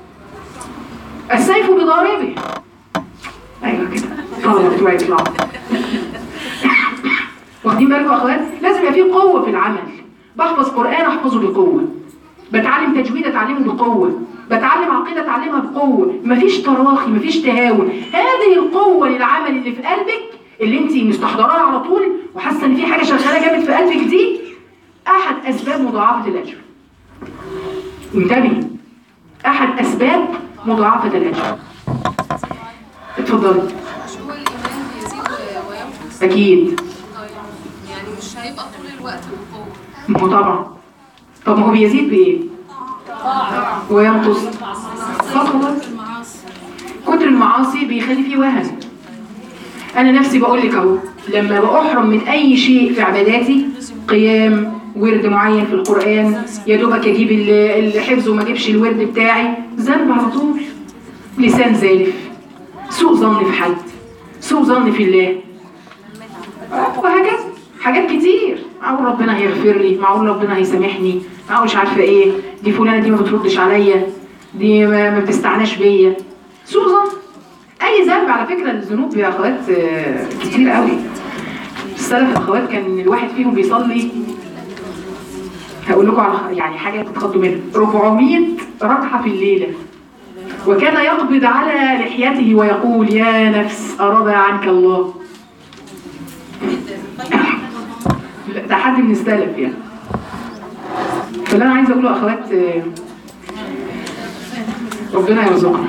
السيف بضاربه. ايوه كده طلبه بتوعي يطلعوا واخدين بالكم يا اخوات؟ لازم يبقى فيه قوه في العمل. بحفظ قران احفظه بقوه، بتعلم تجويد اتعلمه بقوه، بتعلم عقيده اتعلمها بقوه، مفيش تراخي مفيش تهاون. هذه القوه للعمل اللي في قلبك اللي انت مستحضراها على طول وحاسه ان في حاجه شغاله جامد في قلبك، دي احد اسباب مضاعفه الاجر. انتبهي، احد اسباب مضاعفه الاجر. اتفضلي. مش هو الايمان بيزيد وينقص؟ اكيد. طيب يعني مش هيبقى طول الوقت بالقوه. ما هو طبعا. طب ما هو بيزيد بايه؟ وينقص فتره. كتر المعاصي بيخلي فيه وهن. انا نفسي بقول لك اهو، لما بأحرم من اي شيء في عباداتي، قيام، ورد معين في القرآن، يا دوبك اجيب الحفظ وما اجيبش الورد بتاعي، ذنب على طول. لسان زالف، سوء ظن في حد، سوء ظن في الله، وهكذا حاجات كتير. معقول ربنا هيغفر لي، معقول ربنا هيسامحني، معقول مش عارفه ايه، دي فلانه دي ما بتردش عليا، دي ما بتستعناش بيا، سوء ظن. اي ذنب على فكره، الذنوب يا اخوات كتير قوي. السلف اخوات كان الواحد فيهم بيصلي، هقول لكم على يعني حاجه تتخضوا منها، 400 ركعه في الليله، وكان يقبض على لحيته ويقول يا نفس أرضى عنك الله. ده حد من السلف يعني. فاللي انا عايزه اقوله اخوات، ربنا يرزقنا.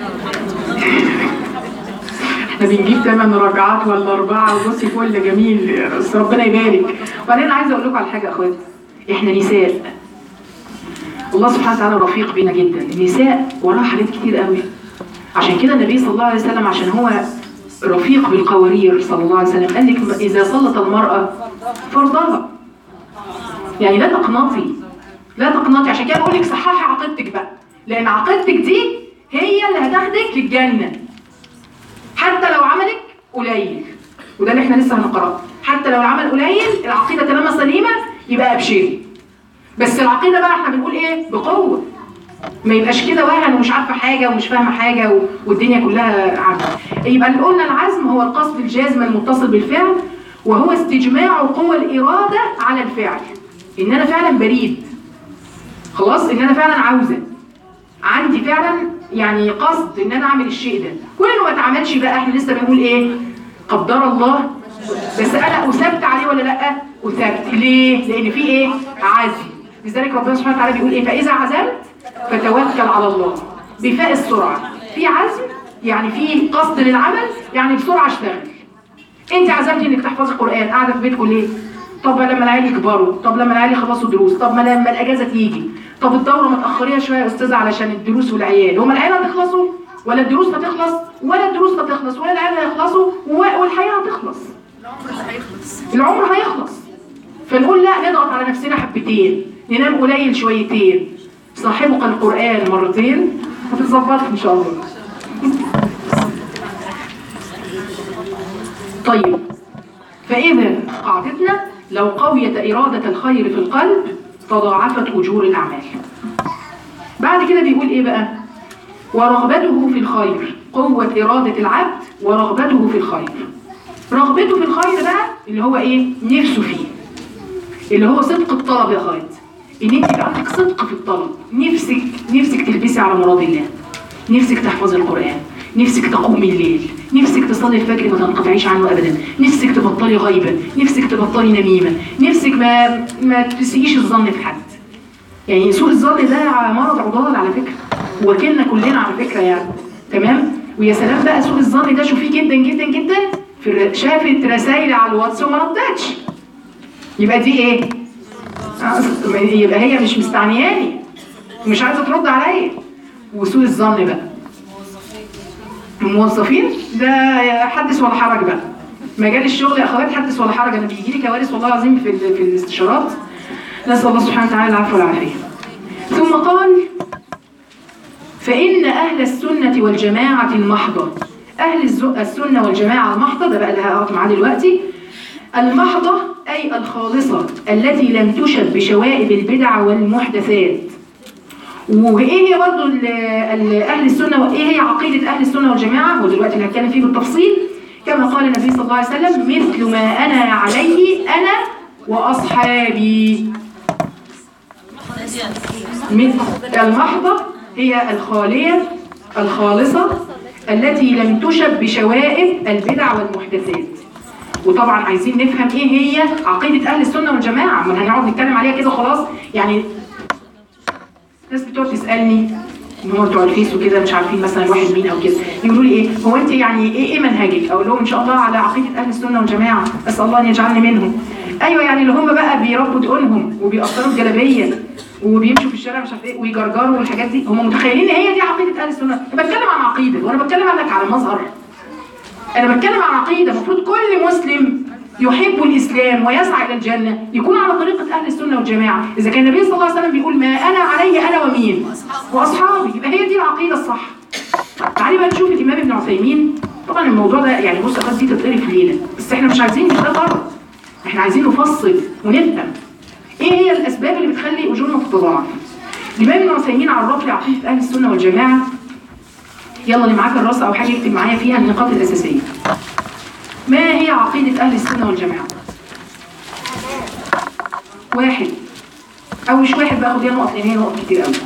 احنا بنجيب 8 ركعات ولا 4 وبصي فل جميل، بس ربنا يبارك. وبعدين انا عايزه اقول لكم على حاجه اخوات، احنا نساء، الله سبحانه وتعالى رفيق بينا جدا. النساء وراها حاجات كتير قوي، عشان كده النبي صلى الله عليه وسلم عشان هو رفيق بالقوارير صلى الله عليه وسلم قال لك اذا صلت المراه فرضها، يعني لا تقنطي، لا تقنطي. عشان كده بقول لك صححي عقيدتك بقى، لان عقيدتك دي هي اللي هتاخدك للجنه حتى لو عملك قليل. وده اللي احنا لسه هنقراه، حتى لو العمل قليل العقيده طالما سليمه يبقى ابشري. بس العقيده بقى احنا بنقول ايه؟ بقوه، ما يبقاش كده وهن ومش عارفه حاجه ومش فاهمه حاجه والدنيا كلها عارفه. يبقى اللي قلنا العزم هو القصد الجازم المتصل بالفعل، وهو استجماع قوى الاراده على الفعل. ان انا فعلا بريد، خلاص، ان انا فعلا عاوزه، عندي فعلا يعني قصد ان انا اعمل الشيء ده. كل ما اتعملش بقى احنا لسه بنقول ايه؟ قدر الله. بس انا اثبت عليه ولا لا؟ اثبت. ليه؟ لان في ايه؟ عزم. لذلك ربنا سبحانه وتعالى بيقول ايه؟ فاذا عزمت فتوكل على الله بفاء السرعه. في عزم يعني في قصد للعمل، يعني بسرعه اشتغل. انت عزمتي انك تحفظي قران، قاعده في بيتكم ليه؟ طب لما العيال يكبروا، طب لما العيال يخلصوا دروس، طب ما لما الاجازه تيجي، طب الدوره ما تاخريها شويه يا استاذه علشان الدروس والعيال. هما العيال هتخلصوا ولا الدروس هتخلص؟ ولا الدروس هتخلص ولا العيال هيخلصوا والحياه هتخلص. العمر هيخلص. فنقول لا، نضغط على نفسنا حبتين، ننام قليل شويتين، صاحبك القرآن مرتين، هتتظبط ان شاء الله. طيب، فإذا قاعدتنا لو قويت إرادة الخير في القلب تضاعفت أجور الأعمال. بعد كده بيقول إيه بقى؟ ورغبته في الخير، قوة إرادة العبد ورغبته في الخير. رغبته في الخير بقى اللي هو إيه؟ نفسه فيه، اللي هو صدق الطلب يا خالد. ان انت يبقى عندك صدق في الطلب، نفسك تلبسي على مراد الله، نفسك تحفظي القرآن، نفسك تقومي الليل، نفسك تصلي الفجر ما تنقطعيش عنه ابدا، نفسك تبطلي غيبه، نفسك تبطلي نميمه، نفسك ما تسيئيش الظن في حد. يعني سوء الظن ده مرض عضال على فكره، وكلنا كلنا على فكره يعني، تمام؟ ويا سلام بقى سوء الظن ده شوفيه جدا جدا جدا في شافت رسائل على الواتس وما ردتش، يبقى دي ايه؟ يبقى هي مش مستعنياني، مش عايزه ترد عليا. وسوء الظن بقى الموظفين ده حدث ولا حرج بقى. مجال الشغل يا اخوات حدث ولا حرج. انا بيجي لي كوارث والله العظيم في الاستشارات. نسال الله سبحانه وتعالى العفو والعافيه. ثم قال: فإن أهل السنة والجماعة المحضة. أهل السنة والجماعة المحضة ده بقى اللي هقف معاه دلوقتي. المحضة أي الخالصة التي لم تشب بشوائب البدع والمحدثات. وإيه هي برضو أهل السنة وإيه هي عقيدة أهل السنة والجماعة؟ ودلوقتي اللي هتكلم فيه بالتفصيل. كما قال النبي صلى الله عليه وسلم: مثل ما أنا عليه أنا وأصحابي. المحضة هي الخالية الخالصة التي لم تشب بشوائب البدع والمحدثات. وطبعا عايزين نفهم ايه هي عقيدة اهل السنة والجماعة، ما هنقعد نتكلم عليها كده خلاص. يعني ناس بتقعد تسألني ان هم بتوع الفيس وكده مش عارفين مثلا الواحد مين او كده، يقولوا لي ايه هو انت يعني ايه منهجك؟ اقول لهم ان شاء الله على عقيدة اهل السنة والجماعة، اسأل الله ان يجعلني منهم. ايوه يعني اللي هم بقى بيربوا دقونهم وبيقصروا الجلابية وبيمشوا في الشارع مش عارف ايه ويجرجروا والحاجات دي، هم متخيلين ان هي دي عقيده اهل السنه. انا بتكلم عن عقيده وانا بتكلم عنك على مظهر. انا بتكلم عن عقيده. المفروض كل مسلم يحب الاسلام ويسعى الى الجنه يكون على طريقه اهل السنه والجماعه. اذا كان النبي صلى الله عليه وسلم بيقول ما انا عليه انا ومين؟ واصحابي، يبقى هي دي العقيده الصح. تعالي بقى نشوف الامام ابن عثيمين. طبعا الموضوع ده يعني بص قد دي تتقري في ليله، بس احنا مش عايزين ده غلط. احنا عايزين نفصل ونفهم ايه هي الاسباب اللي بتخلي اجورنا تتضاعف. الامام ابن عثيمين عرف لي عقيده اهل السنه والجماعه. يلا اللي معاك الرصه او حاجه يكتب معايا فيها النقاط الاساسيه. ما هي عقيده اهل السنه والجماعه؟ واحد او مش واحد بقى، خديها نقط لان هي نقط كتير قوي.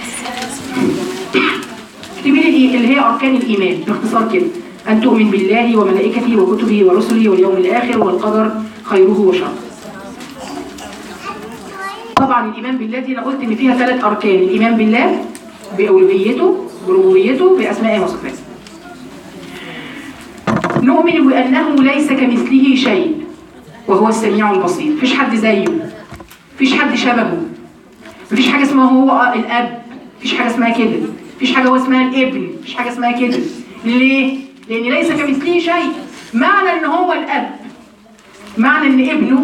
اكتبي لي ايه اللي هي اركان الايمان باختصار كده: ان تؤمن بالله وملائكته وكتبه ورسله واليوم الاخر والقدر خيره وشره. طبعا الايمان بالله دي انا قلت ان فيها 3 اركان: الايمان بالله بألوهيته بربوبيته باسمائه وصفاته. نؤمن بانه ليس كمثله شيء وهو السميع البصير. مفيش حد زيه، مفيش حد شبهه، مفيش حاجه اسمها هو الاب، مفيش حاجه اسمها كده، مفيش حاجه هو اسمها الابن، مفيش حاجه اسمها كده. ليه؟ لان ليس كمثله شيء. معنى ان هو الاب معنى ان ابنه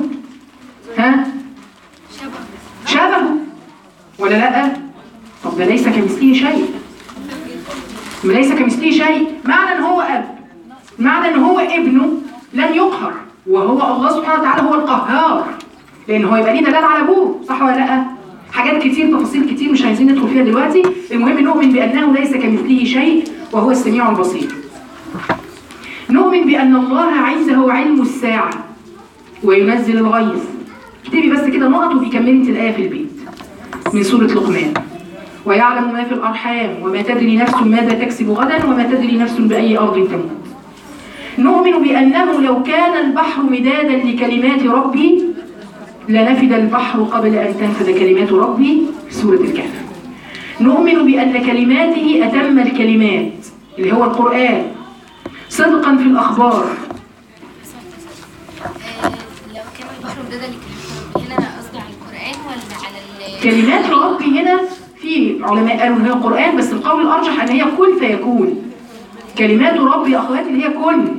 شبهه ولا لا؟ طب ده ليس كمثله شيء. ليس كمثله شيء معنى ان هو اب، معنى ان هو ابنه لم يقهر، وهو الله سبحانه وتعالى هو القهار، لان هو يبقى ليه دلال على ابوه، صح ولا لا؟ حاجات كتير تفاصيل كتير مش عايزين ندخل فيها دلوقتي. المهم نؤمن بانه ليس كمثله شيء وهو السميع البصير. نؤمن بان الله عنده علم الساعه وينزل الغيث. اكتبي بس كده نقط وبيكملي انت الايه في البيت من سوره لقمان: ويعلم ما في الارحام وما تدري نفس ماذا تكسب غدا وما تدري نفس باي ارض تموت. نؤمن بانه لو كان البحر مدادا لكلمات ربي لنفد البحر قبل ان تنفد كلمات ربي. سوره الكهف. نؤمن بان كلماته اتم الكلمات اللي هو القران صدقا في الاخبار. لو كان البحر مدادا لكلمات هنا قصدي على القرآن ولا على كلمات ربي هنا في علماء قالوا ان هي القرآن، بس القول الارجح ان هي كن فيكون. كلمات ربي يا اخواتي اللي هي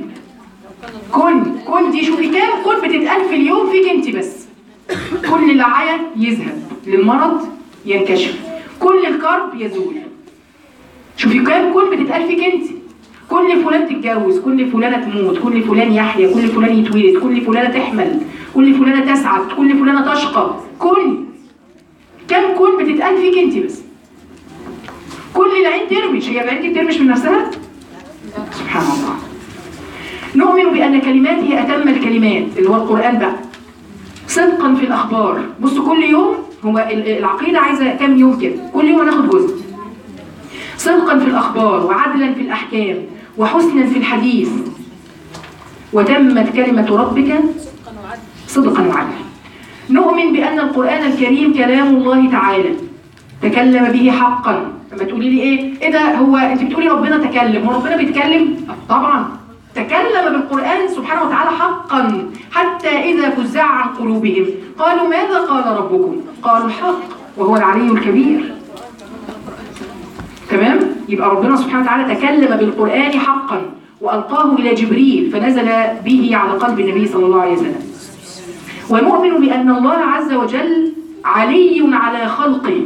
كن دي شوفي كام كن بتتقال في اليوم فيك انت بس. كل العيا يذهب، للمرض ينكشف، كل الكرب يزول. شوفي كام كن بتتقال فيك انت. كل فلان تتجوز، كل فلانة تموت، كل فلان يحيا، كل فلان يتولد، كل فلانة تحمل، كل فلانة تسعد، كل فلانة تشقى. كم كن بتتقال فيك انت بس. كل العين ترمش، هي العين ترمش من نفسها؟ سبحان الله. نؤمن بأن كلماته أتم الكلمات اللي هو القرآن بقى صدقا في الأخبار. بصوا كل يوم هو العقيدة عايزة كم يوم كده، كل يوم هناخد جزء. صدقا في الأخبار وعدلا في الأحكام وحسنا في الحديث وتمت كلمة ربك صدقا وعدلا. نؤمن بأن القرآن الكريم كلام الله تعالى تكلم به حقا. لما تقولي لي ايه ده هو انت بتقولي ربنا تكلم، هو ربنا بيتكلم؟ طبعا تكلم بالقرآن سبحانه وتعالى حقا، حتى إذا فزع عن قلوبهم قالوا ماذا قال ربكم؟ قالوا الحق وهو العلي الكبير. تمام؟ يبقى ربنا سبحانه وتعالى تكلم بالقرآن حقا وألقاه إلى جبريل فنزل به على قلب النبي صلى الله عليه وسلم. ونؤمن بأن الله عز وجل علي على خلقه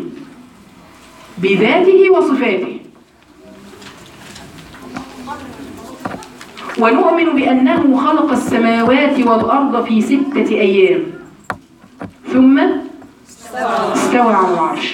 بذاته وصفاته. ونؤمن بأنه خلق السماوات والأرض في 6 أيام ثم استوى على العرش.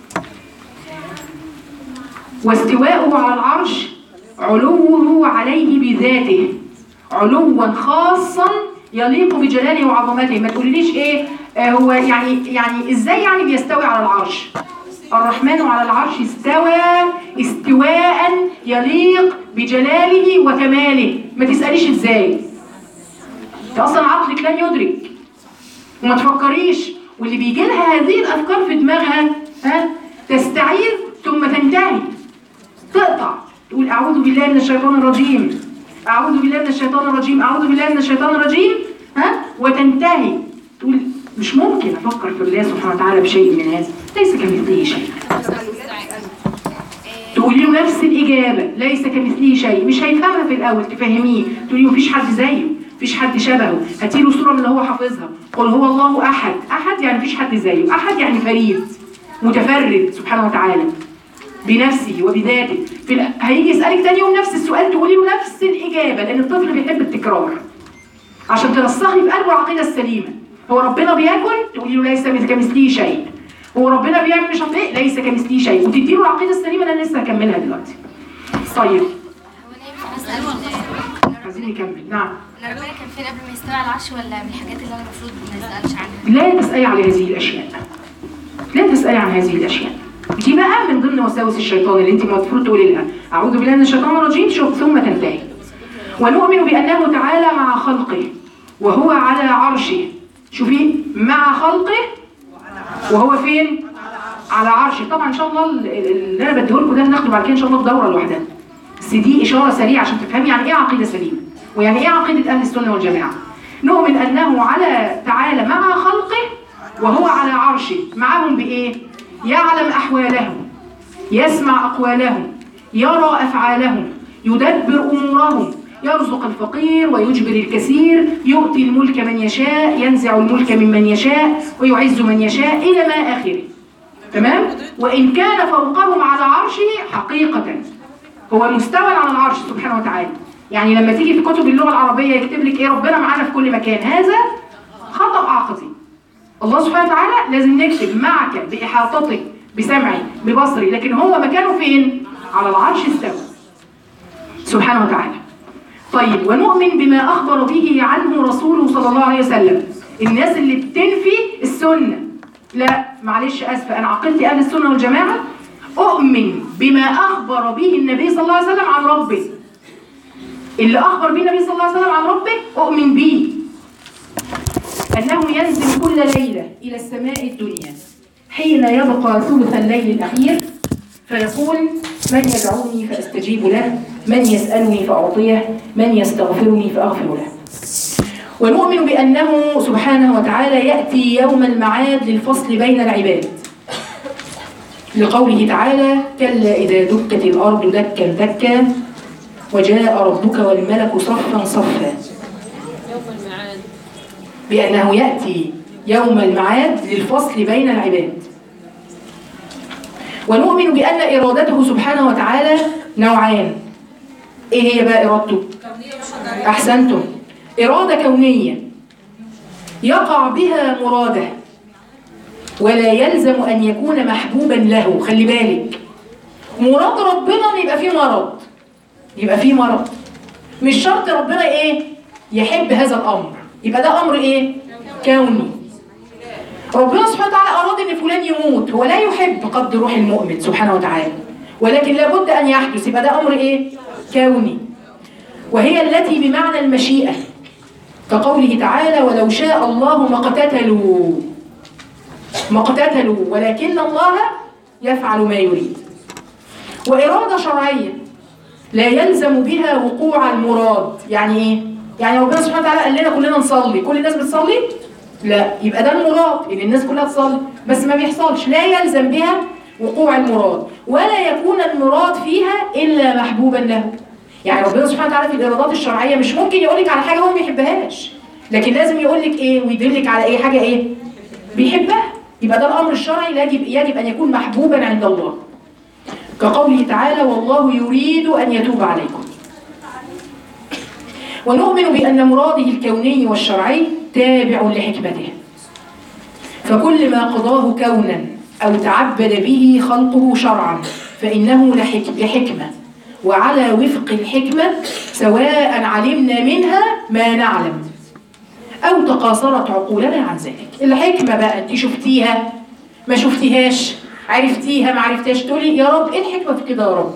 واستواءه على العرش علوه عليه بذاته علوا خاصا يليق بجلاله وعظمته. ما تقوليش ايه هو يعني ازاي يعني بيستوي على العرش؟ الرحمن على العرش استوى استواء يليق بجلاله وكماله. ما تسأليش ازاي، انت اصلا عقلك لن يدرك وما تفكريش. واللي بيجي لها هذه الافكار في دماغها تستعيذ ثم تنتهي تقطع تقول اعوذ بالله من الشيطان الرجيم اعوذ بالله من الشيطان الرجيم اعوذ بالله من الشيطان الرجيم وتنتهي تقول مش ممكن افكر في الله سبحانه وتعالى بشيء من هذا، ليس كمثله شيء. تقولي له نفس الاجابه ليس كمثله شيء، مش هيفهمها في الاول، تفهميه تقولي له مفيش حد زيه مفيش حد شبهه، هاتي له صوره من اللي هو حافظها. قل هو الله احد، احد يعني مفيش حد زيه، احد يعني فريد متفرد سبحانه وتعالى بنفسه وبذاته. هيجي يسألك تاني يوم نفس السؤال تقولي له نفس الإجابة، لأن الطفل بيحب التكرار عشان ترسخي في قلبه العقيدة السليمة. هو ربنا بياكل تقولي له ليس كمثله شيء، هو ربنا بيعمل مش عارف ايه ليس كمثله شيء، وتدي له العقيدة السليمة اللي انا لسه هكملها دلوقتي. طيب عايزين نكمل. نعم. ربنا كان فين قبل ما يستوي على العرش ولا من الحاجات اللي انا المفروض ما اسالش عنها؟ لا تسألي على هذه الأشياء، لا تسألي عن هذه الأشياء. دي بقى من ضمن وساوس الشيطان اللي انت المفروض تقولي لها اعوذ بالله من الشيطان الرجيم ثم تنتهي. ونؤمن بانه تعالى مع خلقه وهو على عرشه. شوفي مع خلقه وهو فين؟ على عرشه. طبعا ان شاء الله اللي انا بديه لكم ده هناخده بعد كده ان شاء الله في دوره لوحدها، بس دي اشاره سريعه عشان تفهمي يعني ايه عقيده سليمه ويعني ايه عقيده اهل السنه والجماعه. نؤمن انه على تعالى مع خلقه وهو على عرشه. معهم بايه؟ يعلم أحوالهم، يسمع أقوالهم، يرى أفعالهم، يدبر أمورهم، يرزق الفقير ويجبر الكثير، يؤتي الملك من يشاء، ينزع الملك ممن يشاء ويعز من يشاء إلى ما آخره. تمام؟ وإن كان فوقهم على عرشه حقيقة هو مستوى على العرش سبحانه وتعالى. يعني لما تيجي في كتب اللغة العربية يكتب لك إيه ربنا معانا في كل مكان، هذا خطأ عقدي. الله سبحانه وتعالى لازم نكتب معك بإحاطتك بسمعي ببصري، لكن هو مكانه فين؟ على العرش استوى سبحانه وتعالى. طيب ونؤمن بما أخبر به عنه رسوله صلى الله عليه وسلم. الناس اللي بتنفي السنة، لا معلش أسفة، أنا عقيدتي أهل السنة والجماعة أؤمن بما أخبر به النبي صلى الله عليه وسلم عن ربه. اللي أخبر به النبي صلى الله عليه وسلم عن ربه أؤمن به، أنه ينزل كل ليلة إلى السماء الدنيا حين يبقى ثلث الليل الأخير فيقول من يدعوني فأستجيب له، من يسألني فأعطيه، من يستغفرني فأغفر له. ونؤمن بأنه سبحانه وتعالى يأتي يوم المعاد للفصل بين العباد، لقوله تعالى كلا إذا دكت الأرض دكا دكا وجاء ربك والملك صفا صفا. بأنه يأتي يوم المعاد للفصل بين العباد. ونؤمن بأن إرادته سبحانه وتعالى نوعان. إيه هي بقى إرادته؟ أحسنتم. إرادة كونية يقع بها مراده ولا يلزم أن يكون محبوبا له. خلي بالك، مراد ربنا يبقى فيه مرض، يبقى فيه مرض، مش شرط ربنا إيه يحب هذا الأمر، يبقى ده أمر إيه كوني. ربنا سبحانه وتعالى أراد أن فلان يموت، هو لا يحب قبض روح المؤمن سبحانه وتعالى، ولكن لابد أن يحدث، يبقى ده أمر إيه كوني. وهي التي بمعنى المشيئة، كقوله تعالى ولو شاء الله ما اقتتلوا ولكن الله يفعل ما يريد. وإرادة شرعية لا يلزم بها وقوع المراد. يعني إيه؟ يعني ربنا سبحانه وتعالى قال لنا كلنا نصلي، كل الناس بتصلي؟ لا، يبقى ده المراد ان الناس كلها تصلي، بس ما بيحصلش، لا يلزم بها وقوع المراد، ولا يكون المراد فيها إلا محبوبا له. يعني ربنا سبحانه وتعالى في الإرادات الشرعية مش ممكن يقولك على حاجة هو ما بيحبهاش، لكن لازم يقولك إيه ويدلك على إيه حاجة إيه بيحبها. يبقى ده الأمر الشرعي يجب أن يكون محبوبا عند الله، كقوله تعالى والله يريد أن يتوب عليكم. ونؤمن بأن مراده الكوني والشرعي تابع لحكمته، فكل ما قضاه كونا أو تعبد به خلقه شرعا فإنه لحكمة، وعلى وفق الحكمة سواء علمنا منها ما نعلم أو تقاصرت عقولنا عن ذلك. الحكمة بقى أنت شفتيها ما شفتيهاش، عرفتيها ما عرفتهاش، تقولي يا رب إيه الحكمة في كده يا رب؟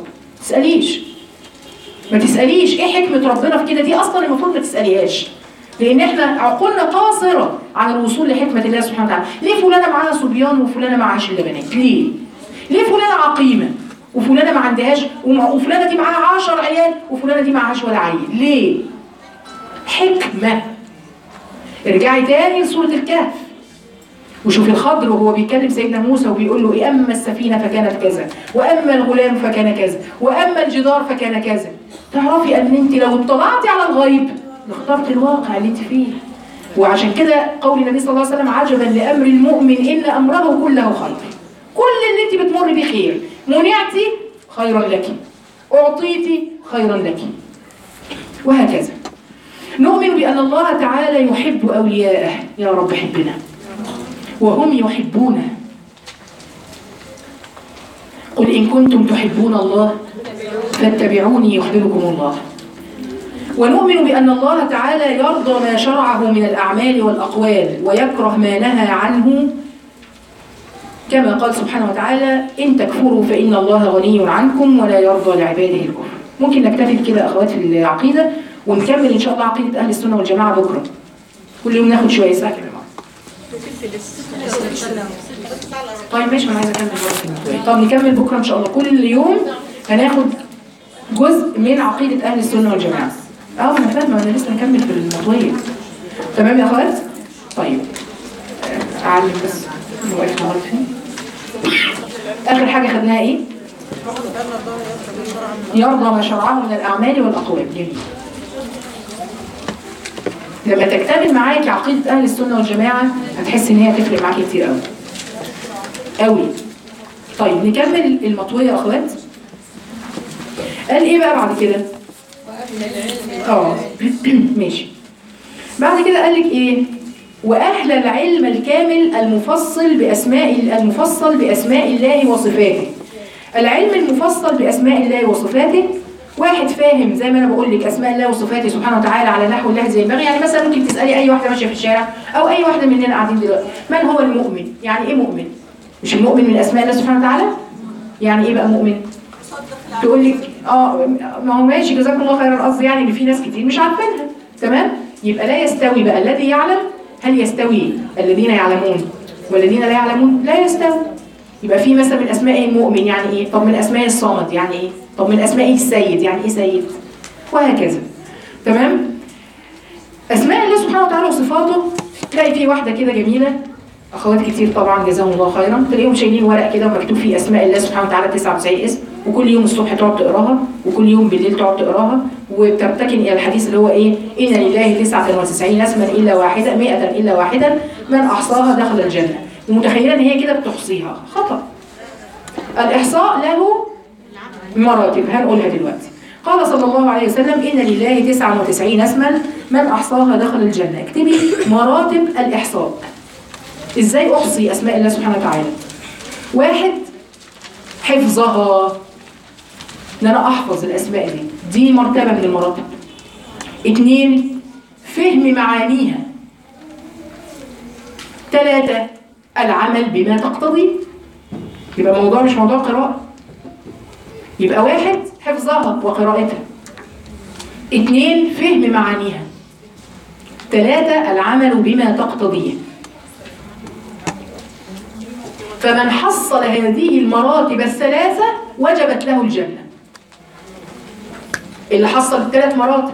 ما تسأليش إيه حكمة ربنا في كده، دي أصلا المفروض ما تسأليهاش، لأن إحنا عقولنا قاصرة عن الوصول لحكمة الله سبحانه وتعالى. ليه فلانة معاها صبيان وفلانة معهاش إلا بنات؟ ليه فلانة عقيمة وفلانة ما عندهاش، وفلانة دي معاها 10 عيال وفلانة دي معهاش ولا عيل؟ ليه؟ حكمة. ارجعي تاني لسورة الكهف وشوفي الخضر وهو بيكلم سيدنا موسى وبيقول له إيه، أما السفينة فكانت كذا، وأما الغلام فكان كذا، وأما الجدار فكان كذا. تعرفي أن أنت لو اطلعتي على الغيب لاخترتي الواقع اللي أنت فيه. وعشان كده قول النبي صلى الله عليه وسلم عجبا لأمر المؤمن إن أمره كله خير. كل اللي أنت بتمر بيه خير، منعتي خيرا لك، أعطيتي خيرا لك، وهكذا. نؤمن بأن الله تعالى يحب أولياءه، يا رب حبنا وهم يحبونه. قل إن كنتم تحبون الله فاتبعوني يحببكم الله. ونؤمن بأن الله تعالى يرضى ما شرعه من الأعمال والأقوال ويكره ما نهى عنه، كما قال سبحانه وتعالى إن تكفروا فإن الله غني عنكم ولا يرضى لعباده الكفر. ممكن نكتفي كده أخوات في العقيدة ونكمل إن شاء الله عقيدة أهل السنة والجماعة بكرة. كل يوم ناخد شوية ساعة كده. طيب ماشي، أنا عايزة أكمل بكرة. طب نكمل بكرة إن شاء الله. كل يوم هناخد جزء من عقيدة أهل السنة والجماعة. أنا فاهمة، أنا لسه هنكمل في المطوية. تمام يا أخوات؟ طيب أعلم بس نوقف نغلط فين. آخر حاجة خدناها إيه؟ يرضى ما شرعه من الأعمال والأقوال. جميل. لما تكتمل معاكي عقيدة أهل السنة والجماعة هتحس إن هي هتفرق معاكي كتير قوي قوي. طيب نكمل المطوية يا أخوات. قال إيه بقى بعد كده؟ ماشي. بعد كده قال لك إيه؟ وأهل العلم الكامل المفصل بأسماء الله وصفاته. العلم المفصل بأسماء الله وصفاته، واحد فاهم زي ما انا بقول لك اسماء الله وصفاته سبحانه وتعالى على نحو الله زي ما يعني مثلا ممكن تسالي اي واحده ماشيه في الشارع او اي واحده مننا قاعدين دلوقتي من هو المؤمن؟ يعني ايه مؤمن؟ مش المؤمن من اسماء الله سبحانه وتعالى؟ يعني ايه بقى مؤمن؟ تقول لك ما هو ماشي جزاكم الله خيرا، قصدي يعني ان في ناس كتير مش عارفينها. تمام؟ يبقى لا يستوي بقى الذي يعلم. هل يستوي الذين يعلمون والذين لا يعلمون؟ لا يستوي. يبقى في مثلا من اسماء المؤمن يعني ايه؟ طب من اسماء الصامت يعني ايه؟ طب من اسماء السيد يعني ايه سيد؟ وهكذا. تمام؟ اسماء الله سبحانه وتعالى وصفاته، تلاقي في واحده كده جميله، اخوات كتير طبعا جزاهم الله خيرا، تلاقيهم شايلين ورق كده ومكتوب فيه اسماء الله سبحانه وتعالى 99 اسم، وكل يوم الصبح تقعد تقراها وكل يوم بالليل تقعد تقراها، وبترتكن الى الحديث اللي هو ايه؟ ان لله 99 اسما الا واحده 100 الا واحدا من احصاها دخل الجنه. ومتخيله ان هي كده بتحصيها. خطا. الاحصاء له مراتب هنقولها دلوقتي. قال صلى الله عليه وسلم ان لله 99 اسما من احصاها دخل الجنه. اكتبي مراتب الاحصاء. ازاي احصي اسماء الله سبحانه وتعالى؟ واحد، حفظها، ان انا احفظ الاسماء دي مرتبه من المراتب. 2، فهم معانيها. 3، العمل بما تقتضي. يبقى الموضوع مش موضوع قراءه. يبقى 1 حفظها وقراءتها، 2 فهم معانيها، 3 العمل بما تقتضيه. فمن حصل هذه المراتب الثلاثة وجبت له الجنة. اللي حصل ال3 مراتب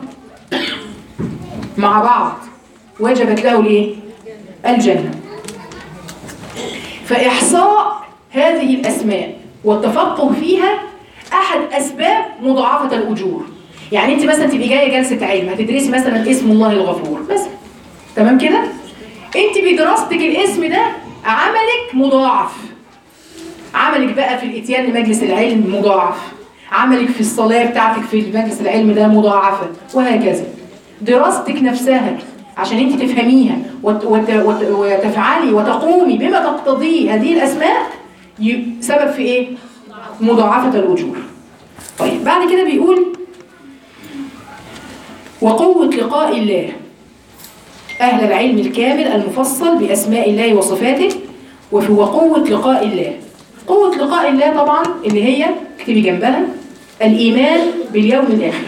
مع بعض وجبت له الايه؟ الجنة. فإحصاء هذه الأسماء والتفقه فيها أحد أسباب مضاعفة الأجور. يعني أنت مثلا تبقي جاية جلسة علم هتدرسي مثلا اسم الله الغفور مثلا، تمام كده؟ أنت بدراستك الاسم ده عملك مضاعف، عملك بقى في الإتيان لمجلس العلم مضاعف، عملك في الصلاة بتاعتك في مجلس العلم ده مضاعفة، وهكذا. دراستك نفسها عشان انت تفهميها وتفعلي وتقومي بما تقتضيه هذه الأسماء سبب في ايه؟ مضاعفة الأجور. طيب بعد كده بيقول وقوة لقاء الله، أهل العلم الكامل المفصل بأسماء الله وصفاته وقوة لقاء الله. قوة لقاء الله طبعا اللي هي اكتبي جنبها الإيمان باليوم الآخر،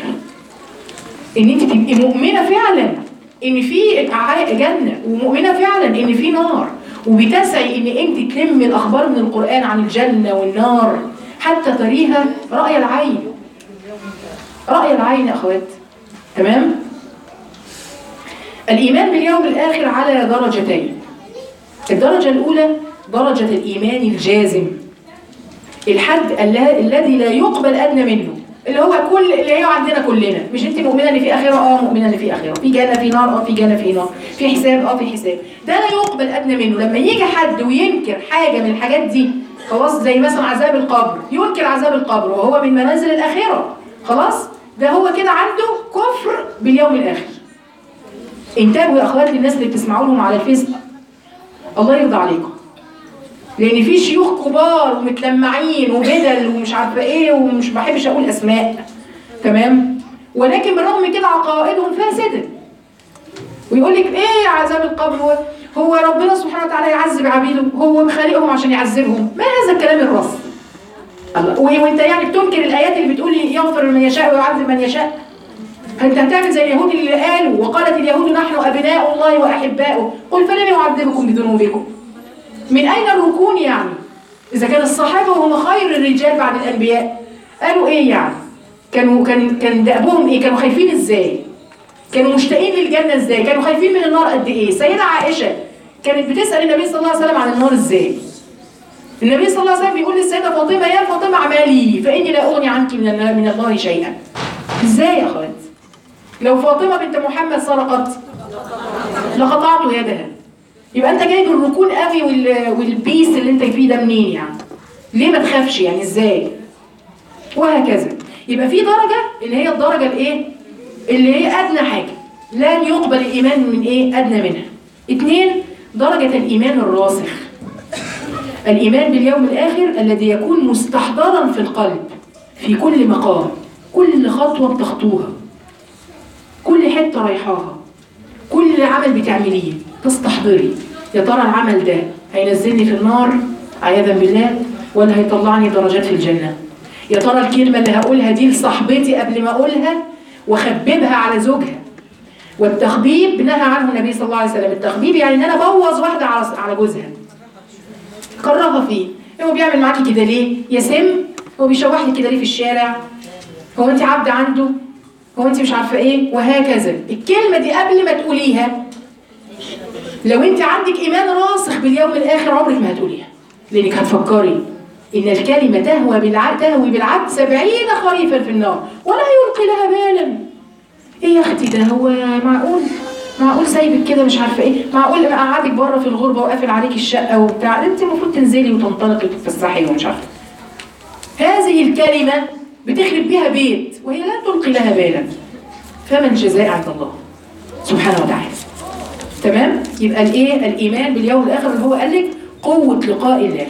إن أنت تبقي مؤمنة فعلا إن في جنة، ومؤمنة فعلا إن في نار، وبتسعي إن أنت تلمي الأخبار من القرآن عن الجنة والنار حتى تريها رأي العين. رأي العين يا أخوات، تمام؟ الإيمان باليوم الآخر على درجتين. الدرجة الأولى درجة الإيمان الجازم، الحد الذي لا يقبل أدنى منه، اللي هو كل اللي هي عندنا كلنا. مش انت مؤمنه ان في اخره؟ مؤمنه ان في اخره، في جنه في نار، في جنه في نار، في حساب، في حساب. ده لا يقبل ادنى منه. لما يجي حد وينكر حاجه من الحاجات دي خلاص، زي مثلا عذاب القبر، ينكر عذاب القبر وهو من منازل الاخره، خلاص ده هو كده عنده كفر باليوم الاخر. انتبهوا يا اخوات للناس اللي بتسمعوا لهم على الفيس، الله يرضى عليكم، لان في شيوخ كبار ومتلمعين وبدل ومش عارفه ايه، ومش بحبش اقول اسماء، تمام؟ ولكن بالرغم كده عقائدهم فاسده، ويقول لك ايه عذاب القبر، هو ربنا سبحانه وتعالى يعذب عبيده؟ هو مخالقهم عشان يعذبهم؟ ما هذا الكلام الرص؟ الله، وانت يعني بتنكر الايات اللي بتقول يغفر من يشاء ويعذب من يشاء؟ انت هتعمل زي اليهود اللي قالوا وقالت اليهود نحن ابناء الله واحباؤه قل فلم يعذبكم بذنوبكم. من أين الركون يعني؟ إذا كان الصحابة وهم خير الرجال بعد الأنبياء قالوا إيه يعني؟ كان دأبهم إيه؟ كانوا خايفين إزاي؟ كانوا مشتاقين للجنة إزاي؟ كانوا خايفين من النار قد إيه؟ سيدة عائشة كانت بتسأل النبي صلى الله عليه وسلم عن النار إزاي؟ النبي صلى الله عليه وسلم بيقول للسيدة فاطمة يا فاطمة اعملي فإني لا أغني عنك من النار شيئا. إزاي يا أخوات؟ لو فاطمة بنت محمد سرقت لقطعت يدها. يبقى انت جايب الركون قوي والبيس اللي انت فيه ده منين يعني؟ ليه ما تخافش يعني؟ ازاي؟ وهكذا. يبقى في درجة اللي هي الدرجة الايه؟ اللي هي ادنى حاجة لن يقبل الايمان من ايه؟ ادنى منها. 2 درجة الايمان الراسخ، الايمان باليوم الاخر الذي يكون مستحضرا في القلب في كل مقام، كل خطوة بتخطوها، كل حتة رايحاها، كل عمل بتعمليه تستحضري يا ترى العمل ده هينزلني في النار عياذا بالله ولا هيطلعني درجات في الجنة؟ يا ترى الكلمة اللي هقولها دي لصاحبتي قبل ما اقولها واخببها على زوجها؟ والتخبيب نهى عنه النبي صلى الله عليه وسلم. التخبيب يعني ان انا ابوظ واحدة على جوزها، كرهها فيه. هو بيعمل معاكي كده ليه؟ يسم؟ هو بيشوحني كده ليه في الشارع؟ هو انت عبد عنده؟ هو انت مش عارفه ايه؟ وهكذا. الكلمه دي قبل ما تقوليها لو انت عندك ايمان راسخ باليوم الاخر عمرك ما هتقوليها، لانك هتفكري ان الكلمه تهوي بالعبد 70 خريفا في النار ولا يلقي لها بالا. ايه يا اختي ده؟ هو معقول سايبك كده مش عارفه ايه؟ معقول قعدك بره في الغربه وقافل عليك الشقه وبتاع؟ انت المفروض تنزلي وتنطلقي وتتفسحي ومش عارفه. هذه الكلمه بتخرب بيها بيت وهي لا تلقي لها بالا. فما الجزاء عند الله سبحانه وتعالى. تمام؟ يبقى الايمان باليوم الاخر اللي هو قال لك قوه لقاء الله.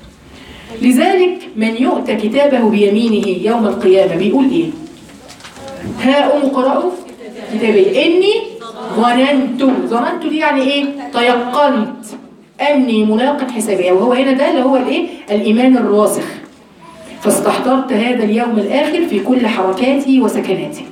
لذلك من يؤتى كتابه بيمينه يوم القيامه بيقول ايه؟ هاؤم اقرأوا كتابي اني ظننت دي يعني ايه؟ تيقنت اني ملاق حسابي، وهو هنا ده اللي هو الايه؟ الايمان الراسخ. فاستحضرت هذا اليوم الآخر في كل حركاتي وسكناتي.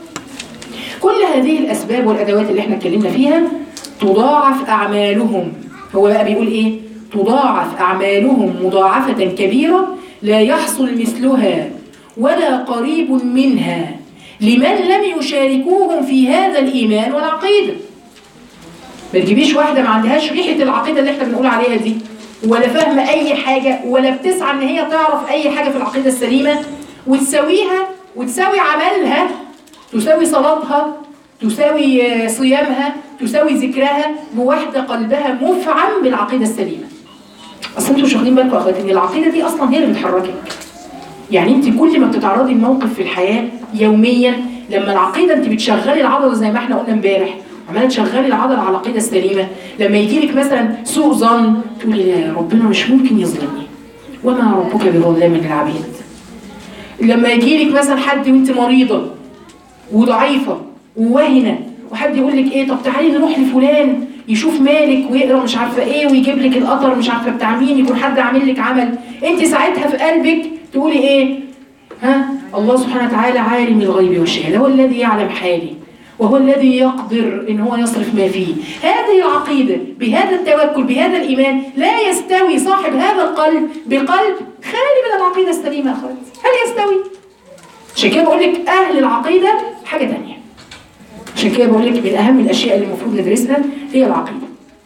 كل هذه الأسباب والأدوات اللي احنا اتكلمنا فيها تضاعف أعمالهم. هو بقى بيقول إيه؟ تضاعف أعمالهم مضاعفة كبيرة لا يحصل مثلها ولا قريب منها لمن لم يشاركوهم في هذا الإيمان والعقيدة. ما تجيبيش واحدة ما عندهاش ريحة العقيدة اللي احنا بنقول عليها دي، ولا فاهمة أي حاجة ولا بتسعى إن هي تعرف أي حاجة في العقيدة السليمة وتساويها وتساوي عملها، تساوي صلاتها، تساوي صيامها، تساوي ذكرها بواحدة قلبها مفعم بالعقيدة السليمة. أصلا انتوا مش واخدين بالكم يا أخواتي إن العقيدة دي أصلا هي اللي بتحركك. يعني أنت كل ما بتتعرضي لموقف في الحياة يوميا، لما العقيدة أنت بتشغلي العضلة زي ما احنا قلنا امبارح، عمالة تشغلي العضلة على العقيدة السليمة، لما يجي لك مثلا سوء ظن تقولي لا ربنا مش ممكن يظلمني وما ربك بظلام للعبيد. لما يجي لك مثلا حد وانت مريضة وضعيفة وواهنة وحد يقول لك ايه، طب تعالي نروح لفلان يشوف مالك ويقرا مش عارفه ايه ويجيب لك القطر مش عارفه بتاع مين، يكون حد عامل لك عمل، انت ساعتها في قلبك تقولي ايه؟ ها، الله سبحانه وتعالى عالم الغيب والشهاده، هو الذي يعلم حالي وهو الذي يقدر ان هو يصرف ما فيه. هذه العقيده بهذا التوكل بهذا الايمان لا يستوي صاحب هذا القلب بقلب خالي من العقيده السليمه. هل يستوي؟ عشان كده بقول لك اهل العقيده حاجه ثانيه. عشان كده بقول لك من اهم الاشياء اللي المفروض ندرسها هي العقيده.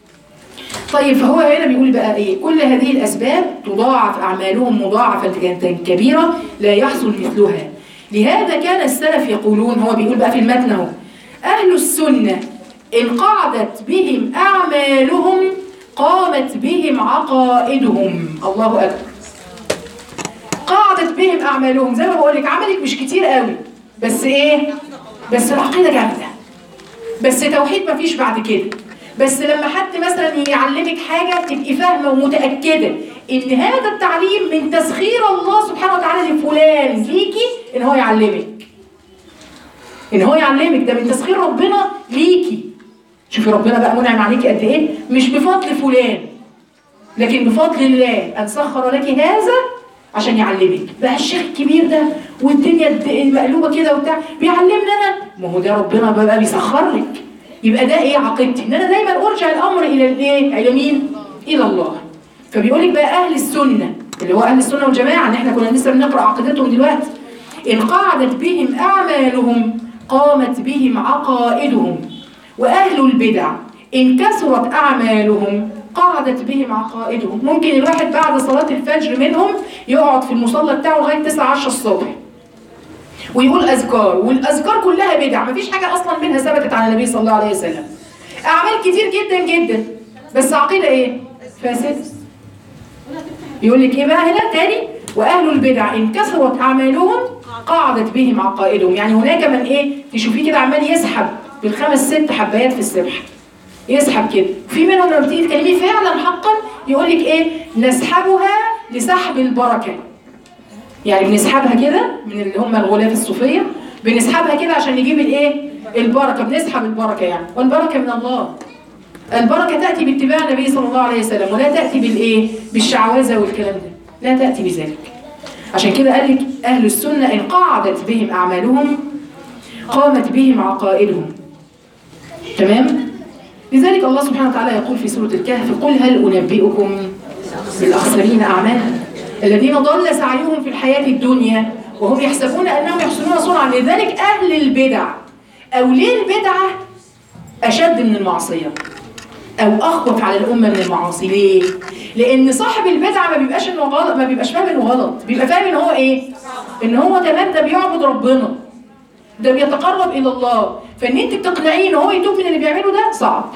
طيب فهو هنا بيقول بقى ايه؟ كل هذه الاسباب تضاعف اعمالهم مضاعفه كبيره لا يحصل مثلها. لهذا كان السلف يقولون، هو بيقول بقى في المتن اهو، اهل السنه ان قعدت بهم اعمالهم قامت بهم عقائدهم. الله اكبر. قعدت بهم اعمالهم، زي ما بقول لك عملك مش كتير قوي بس ايه؟ بس العقيده جامده، بس توحيد مفيش بعد كده. بس لما حد مثلا يعلمك حاجه تبقي فاهمه ومتاكده ان هذا التعليم من تسخير الله سبحانه وتعالى لفلان ليكي، ان هو يعلمك، ان هو يعلمك، ده من تسخير ربنا ليكي. شوفي ربنا بقى منعم عليكي قد ايه، مش بفضل فلان لكن بفضل الله ان سخر لك هذا عشان يعلمك. بقى الشيخ الكبير ده والدنيا المقلوبه كده وبتاع بيعلمنا انا، ما هو ده ربنا بقى بيسخر لك. يبقى ده ايه عقيدتي؟ ان انا دايما ارجع الامر الى الايه؟ الى مين؟ الى الله. فبيقول لك بقى اهل السنه اللي هو اهل السنه والجماعه، ان احنا كنا لسه بنقرا عقيدتهم دلوقتي، ان قعدت بهم اعمالهم قامت بهم عقائدهم. واهل البدع ان كثرت اعمالهم قعدت بهم عقائدهم. ممكن الواحد بعد صلاه الفجر منهم يقعد في المصلى بتاعه لغايه 9-10 الصبح ويقول اذكار، والاذكار كلها بدع، مفيش حاجه اصلا منها ثبتت عن النبي صلى الله عليه وسلم. اعمال كتير جدا جدا بس عقيده ايه؟ فاسده. يقول لك ايه بقى هنا تاني؟ واهل البدع ان كثرت اعمالهم قعدت بهم عقائدهم. يعني هناك من ايه؟ تشوفيه كده عمال يسحب بال5-6 حبايات في السبح، يسحب كده. في منهم لما بتيجي تكلميه فعلا حقا يقول لك ايه؟ نسحبها لسحب البركه. يعني بنسحبها كده من اللي هم الغلاف الصوفيه، بنسحبها كده عشان نجيب الايه؟ البركه، بنسحب البركه يعني، والبركه من الله. البركه تاتي باتباع النبي صلى الله عليه وسلم، ولا تاتي بالايه؟ بالشعوذه والكلام ده، لا تاتي بذلك. عشان كده قال لك اهل السنه ان قعدت بهم اعمالهم قامت بهم عقائدهم. تمام؟ لذلك الله سبحانه وتعالى يقول في سوره الكهف: قل هل انبئكم بالاخسرين اعمالا الذين ضل سعيهم في الحياه الدنيا وهم يحسبون انهم يحسنون صنعا. لذلك اهل البدع، او ليه البدعه اشد من المعصيه او اخوف على الامه من المعاصي؟ ليه؟ لان صاحب البدعه ما بيبقاش انه غلط، ما بيبقاش فاهم انه غلط، بيبقى فاهم ان هو ايه؟ ان هو تمام، ده بيعبد ربنا، ده بيتقرب الى الله. فان انت بتقنعيه ان هو يتوب من اللي بيعمله ده صعب،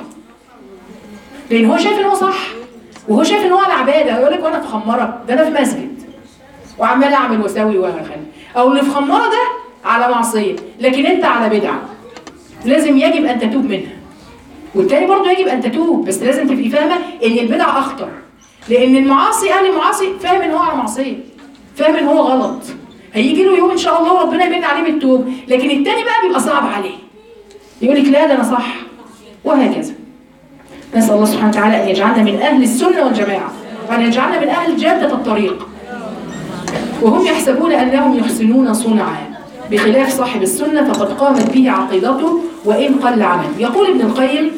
لان هو شايف ان هو صح وهو شايف ان هو على عباده. يقول لك وانا في خمره، ده انا في مسجد وعمال اعمل واسوي واخلي، او اللي في خمره ده على معصيه، لكن انت على بدعه لازم يجب ان تتوب منها. والتاني برضه يجب ان تتوب، بس لازم تبقي فاهمه ان البدع اخطر، لان المعاصي اهل المعاصي فاهم ان هو على معصيه، فاهم ان هو غلط، هيجي له يوم ان شاء الله وربنا يمن عليه بالتوب. لكن التاني بقى بيبقى صعب عليه، يقول لك لا ده انا صح، وهكذا. نسال الله سبحانه وتعالى ان يجعلنا من اهل السنه والجماعه، وان يجعلنا من اهل جاده الطريق. وهم يحسبون انهم يحسنون صنعا بخلاف صاحب السنه فقد قامت به عقيدته وان قل عمله. يقول ابن القيم: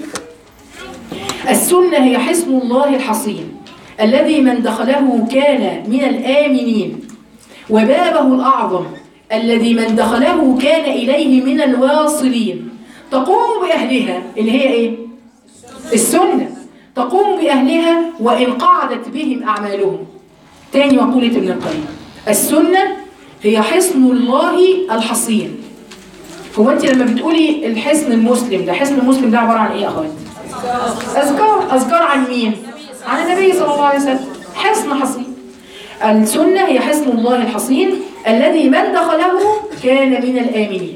السنه هي حصن الله الحصين الذي من دخله كان من الآمنين، وبابه الأعظم الذي من دخله كان إليه من الواصلين. تقوم بأهلها اللي هي إيه؟ السنة. تقوم بأهلها وإن قعدت بهم أعمالهم. تاني مقولة ابن القيم، السنة هي حصن الله الحصين. هو أنت لما بتقولي الحصن المسلم ده، حصن المسلم ده عبارة عن إيه يا أخوات؟ أذكار عن مين؟ عن النبي صلى الله عليه وسلم. حصن حصين. السنة هي حصن الله الحصين الذي من دخله كان من الآمنين،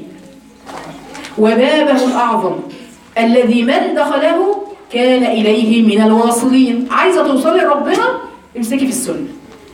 وبابه الأعظم الذي من دخله كان إليه من الواصلين. عايزة توصلي لربنا امسكي في السنة.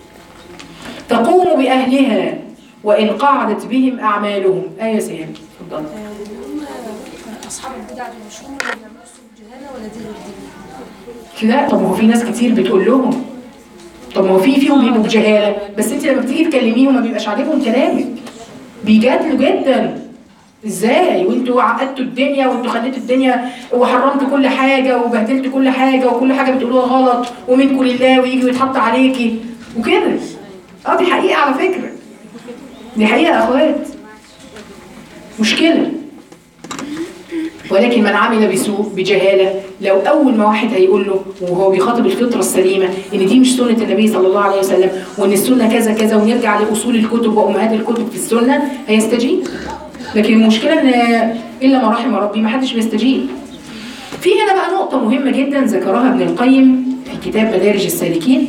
تقوم بأهلها وإن قعدت بهم أعمالهم. آية سهل اتفضل. هم أصحاب البدع المشهورة اللي بيعملوا الجهالة ولا دي غير دي؟ لا، طب هو في ناس كتير بتقول لهم، طب هو فيهم بيبقوا بجهالة، بس انت لما بتيجي تكلميهم ما بيبقاش عاجبهم كلامك، بيجادلوا جدا. ازاي وانتوا عقدتوا الدنيا وانتوا خليتوا الدنيا وحرمتوا كل حاجه وبهدلتوا كل حاجه وكل حاجه بتقولوها غلط ومنكم لله ويجي ويتحط عليكي وكده. دي حقيقه على فكره، دي حقيقه يا اخوات، مشكله. ولكن من عمل بسوء بجهاله، لو اول ما واحد هيقول له وهو بيخاطب الفطره السليمه ان دي مش سنه النبي صلى الله عليه وسلم وان السنه كذا كذا ونرجع لاصول الكتب وامهات الكتب في السنه، هيستجيب. لكن المشكله ان الا ما رحم ربي ما حدش بيستجيب. في هنا بقى نقطه مهمه جدا ذكرها ابن القيم في كتاب مدارج السالكين.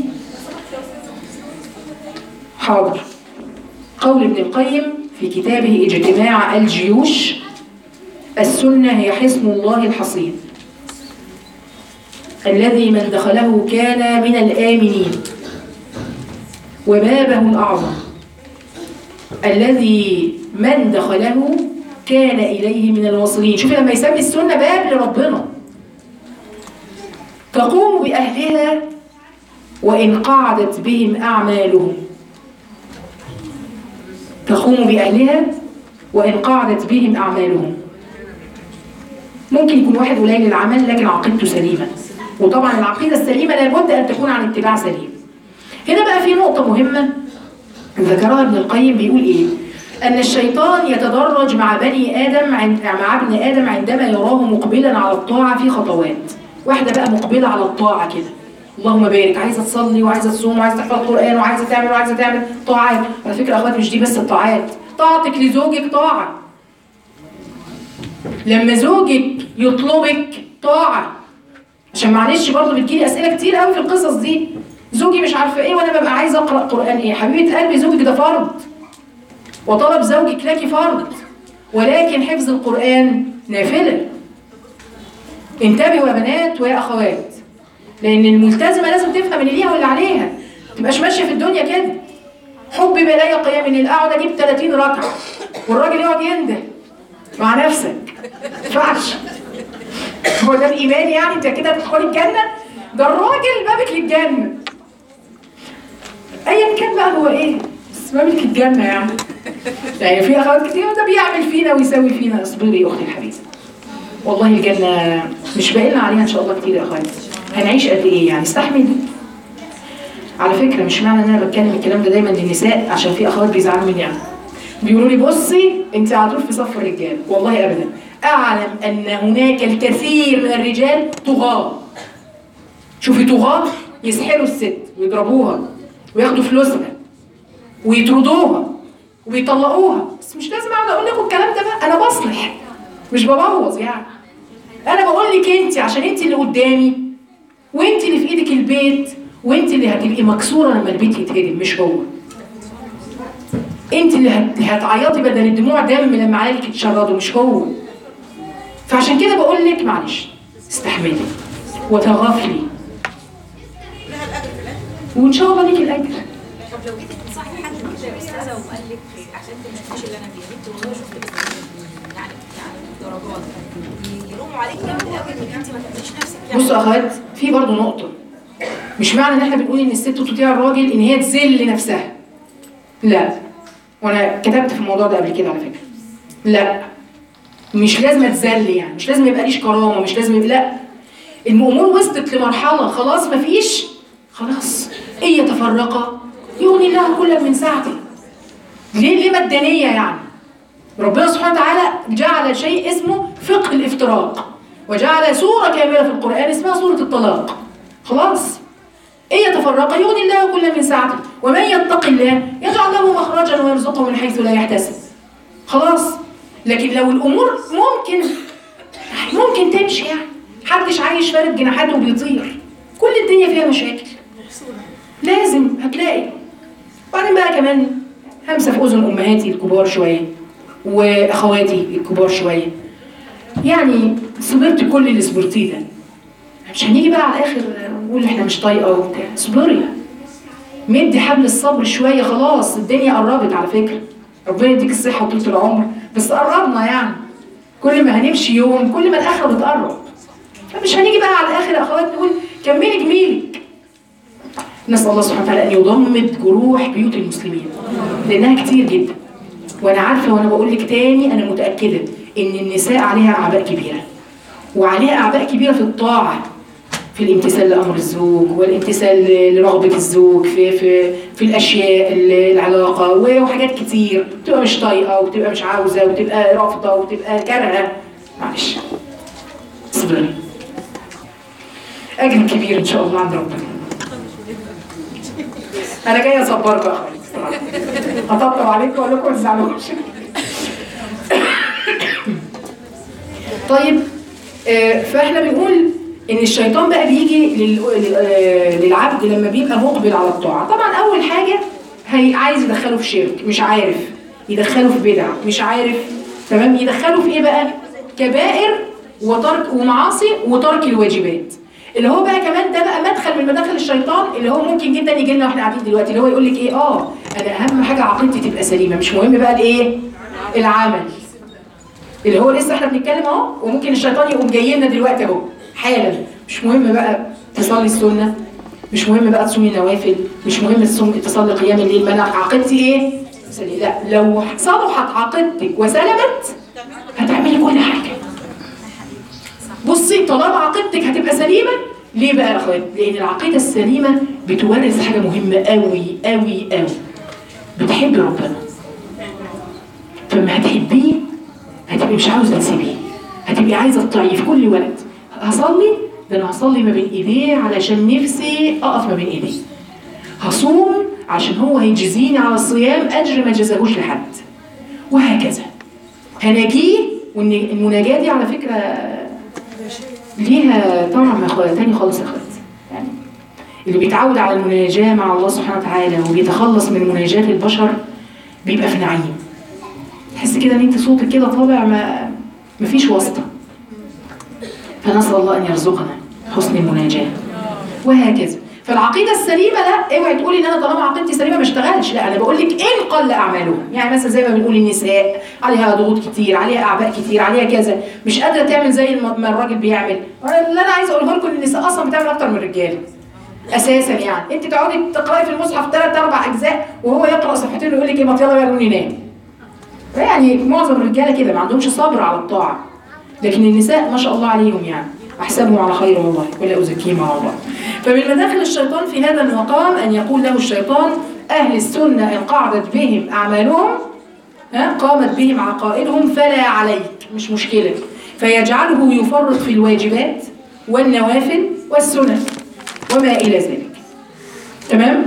حاضر. قول ابن القيم في كتابه اجتماع الجيوش: السنة هي حصن الله الحصين الذي من دخله كان من الآمنين، وبابه الأعظم الذي من دخله كان إليه من الواصلين. شوف لما يسمي السنة باب لربنا. تقوم بأهلها وإن قعدت بهم أعمالهم. تقوم بأهلها وإن قعدت بهم أعمالهم. ممكن يكون واحد قليل العمل لكن عقيدته سليمة، وطبعا العقيدة السليمة لابد أن تكون عن اتباع سليم. هنا بقى في نقطة مهمة ذكرها ابن القيم، بيقول إيه؟ أن الشيطان يتدرج مع بني آدم مع ابن آدم عندما يراه مقبلا على الطاعة في خطوات. واحدة بقى مقبلة على الطاعة كده، اللهم بارك، عايزة تصلي وعايزة تصوم وعايزة تحفظ القرآن وعايزة تعمل طاعات. على فكرة أخوات مش دي بس الطاعات، طاعتك لزوجك طاعة، لما زوجك يطلبك طاعة. عشان معلش برضه بتجيلي أسئلة كتير قوي في القصص دي، زوجي مش عارفة إيه وأنا ببقى عايزة أقرأ قرآن. إيه حبيبة قلبي، زوجك ده فرض وطلب زوجك لك فرض، ولكن حفظ القرآن نافلة. انتبهوا يا بنات ويا أخوات، لأن الملتزمة لازم تفهم اللي ليها واللي عليها، ما تبقاش ماشية في الدنيا كده. حب بلاقي قيام الليل، أقعد أجيب 30 ركعة والراجل يقعد ينده مع نفسك، ما ينفعش. هو ده الإيمان يعني؟ أنت كده هتدخلي الجنة؟ ده الراجل بابك للجنة. أيا كان بقى هو إيه، بس بابك للجنة يعني. يعني في أخوات كتير ده بيعمل فينا ويسوي فينا. اصبري يا أختي الحبيبة، والله الجنة مش باقي لنا عليها إن شاء الله كتير يا أخوات. هنعيش قد إيه يعني؟ استحملي. على فكرة مش معنى إن أنا بتكلم الكلام ده دايما للنساء عشان في أخوات بيزعلوا مني يعني. بيقولوا لي بصي انت على طول في صف الرجال. والله ابدا، اعلم ان هناك الكثير من الرجال طغاة. شوفي طغاة يسحلوا الست ويضربوها وياخدوا فلوسها ويطردوها ويطلقوها. بس مش لازم اقعد اقول لكم الكلام ده بقى، انا بصلح مش ببوظ يعني. انا بقول لك انت عشان انت اللي قدامي وانت اللي في ايدك البيت وانت اللي هتبقي مكسوره لما البيت يتهدم، مش هو. انت اللي هتعيطي بدل الدموع دم لما عيالك يتشردوا، مش هو. فعشان كده بقول لك معلش استحملي وتغافلي وان شاء الله ليكي الاجر. طب لو جيتي تنصحي حد كده يا استاذه وقال لك عشان انت مش اللي انا فيه، انت والله شفت يعني درجات يلوموا عليك جامد قوي انك انت ما تاذيش نفسك يعني. بصوا يا اخوات، في برضه نقطه، مش معنى ان احنا بنقول ان الست تطيع الراجل ان هي تذل نفسها، لا. وانا كتبت في الموضوع ده قبل كده على فكره. لا، مش لازم اتذل يعني، مش لازم يبقى ليش كرامه، مش لازم يبقى لا. الامور وصلت لمرحله خلاص مفيش، خلاص ان يتفرقا يغني الله كلا من سعته. ليه مدنيه يعني؟ ربنا سبحانه وتعالى جعل شيء اسمه فقه الافتراق، وجعل سوره كامله في القران اسمها سوره الطلاق. خلاص. إن يتفرقا يغني الله كل من سعته، ومن يتق الله يجعل له مخرجا ويرزقه من حيث لا يحتسب. خلاص. لكن لو الأمور ممكن تمشي، يعني محدش عايش فارد جناحاته وبيطير، كل الدنيا فيها مشاكل، لازم هتلاقي. وبعدين بقى كمان همسة في أذن أمهاتي الكبار شوية وأخواتي الكبار شوية، يعني صبرت كل اللي صبرتيه ده، مش هنيجي بقى على الآخر نقول إحنا مش طايقة وبتاع. صبري، مدي حبل الصبر شوية، خلاص الدنيا قربت على فكرة، ربنا يديك الصحة وطولة العمر، بس قربنا يعني، كل ما هنمشي يوم كل ما الآخرة بتقرب. فمش هنيجي بقى على الآخر يا أخوات نقول كملي جميلك. نسأل الله سبحانه وتعالى أن يضمد جروح بيوت المسلمين، لأنها كتير جدا. وأنا عارفة وأنا بقول لك تاني، أنا متأكدة إن النساء عليها أعباء كبيرة، وعليها أعباء كبيرة في الطاعة، في الامتثال لأمر الزوج والامتثال لرغبة الزوج في الأشياء العلاقة، وحاجات كتير بتبقى مش طايقة وبتبقى مش عاوزة وبتبقى رافضة وبتبقى كارهة. معلش صبري، أجر كبير إن شاء الله عند ربنا. أنا جاية أصبركم يا أخواتي، هطبطب عليكم وأقول لكم ما تزعلوش. طيب، فإحنا بنقول إن الشيطان بقى بيجي للعبد لما بيبقى مقبل على الطاعة. طبعا أول حاجة عايز يدخله في شرك، مش عارف، يدخله في بدع، مش عارف، تمام، يدخله في إيه بقى؟ كبائر وترك ومعاصي وترك الواجبات، اللي هو بقى كمان ده بقى مدخل من مداخل الشيطان، اللي هو ممكن جدا يجي لنا واحنا قاعدين دلوقتي، اللي هو يقول لك ايه، انا اهم حاجه عقيدتي تبقى سليمه، مش مهم بقى الايه؟ العمل، اللي هو لسه احنا بنتكلم اهو، وممكن الشيطان يقوم جاي لنا دلوقتي اهو حالا، مش مهم بقى تصلي السنه، مش مهم بقى تصومي النوافل، مش مهم تصلي قيام الليل، ما انا عقيدتي ايه؟ سليمه. لا، لو صلحت عقيدتك وسلمت هتعملي كل حاجه. بصي، طالما عقيدتك هتبقى سليمه، ليه بقى يا اخوات؟ لان العقيده السليمه بتورث حاجه مهمه قوي قوي قوي، بتحبي ربنا، فلما هتحبيه هتبقي مش عاوزه تسيبيه، هتبقي عايزه تطيعيه في كل وقت. هصلي، ده انا هصلي ما بين ايديه علشان نفسي اقف ما بين ايديه. هصوم عشان هو هيجزيني على الصيام اجر ما جزاهوش لحد، وهكذا. هنجيه، وان المناجاه دي على فكره ليها طعم تاني خالص يا اخواتي. يعني اللي بيتعود على المناجاه مع الله سبحانه وتعالى وبيتخلص من مناجاه البشر بيبقى في نعيم. تحس كده ان انت صوتك كده طالع ما فيش واسطه. فنسال الله ان يرزقنا حسن المناجاه وهكذا. فالعقيده السليمه، لا اوعي تقولي ان انا طالما عقيدتي سليمه ما اشتغلش، لا، انا بقول لك ان قل اعمالهم. يعني مثلا زي ما بنقول النساء عليها ضغوط كتير، عليها اعباء كتير، عليها كذا، مش قادره تعمل زي ما الراجل بيعمل. اللي انا عايزه اقوله لكم ان النساء اصلا بتعمل اكتر من الرجاله اساسا. يعني انت تقعدي تقراي في المصحف 3-4 اجزاء وهو يقرا صفحتين ويقول لك ايه، ما يلا بقى نقوم ننام. يعني معظم الرجاله كده ما عندهمش صبر على الطاعه، لكن النساء ما شاء الله عليهم، يعني احسبهم على خير والله ولا ازكيهم على الله. فمن مداخل الشيطان في هذا المقام ان يقول له الشيطان: اهل السنه ان قعدت بهم اعمالهم، قامت بهم عقائدهم فلا عليك، مش مشكله، فيجعله يفرط في الواجبات والنوافل والسنن وما الى ذلك. تمام؟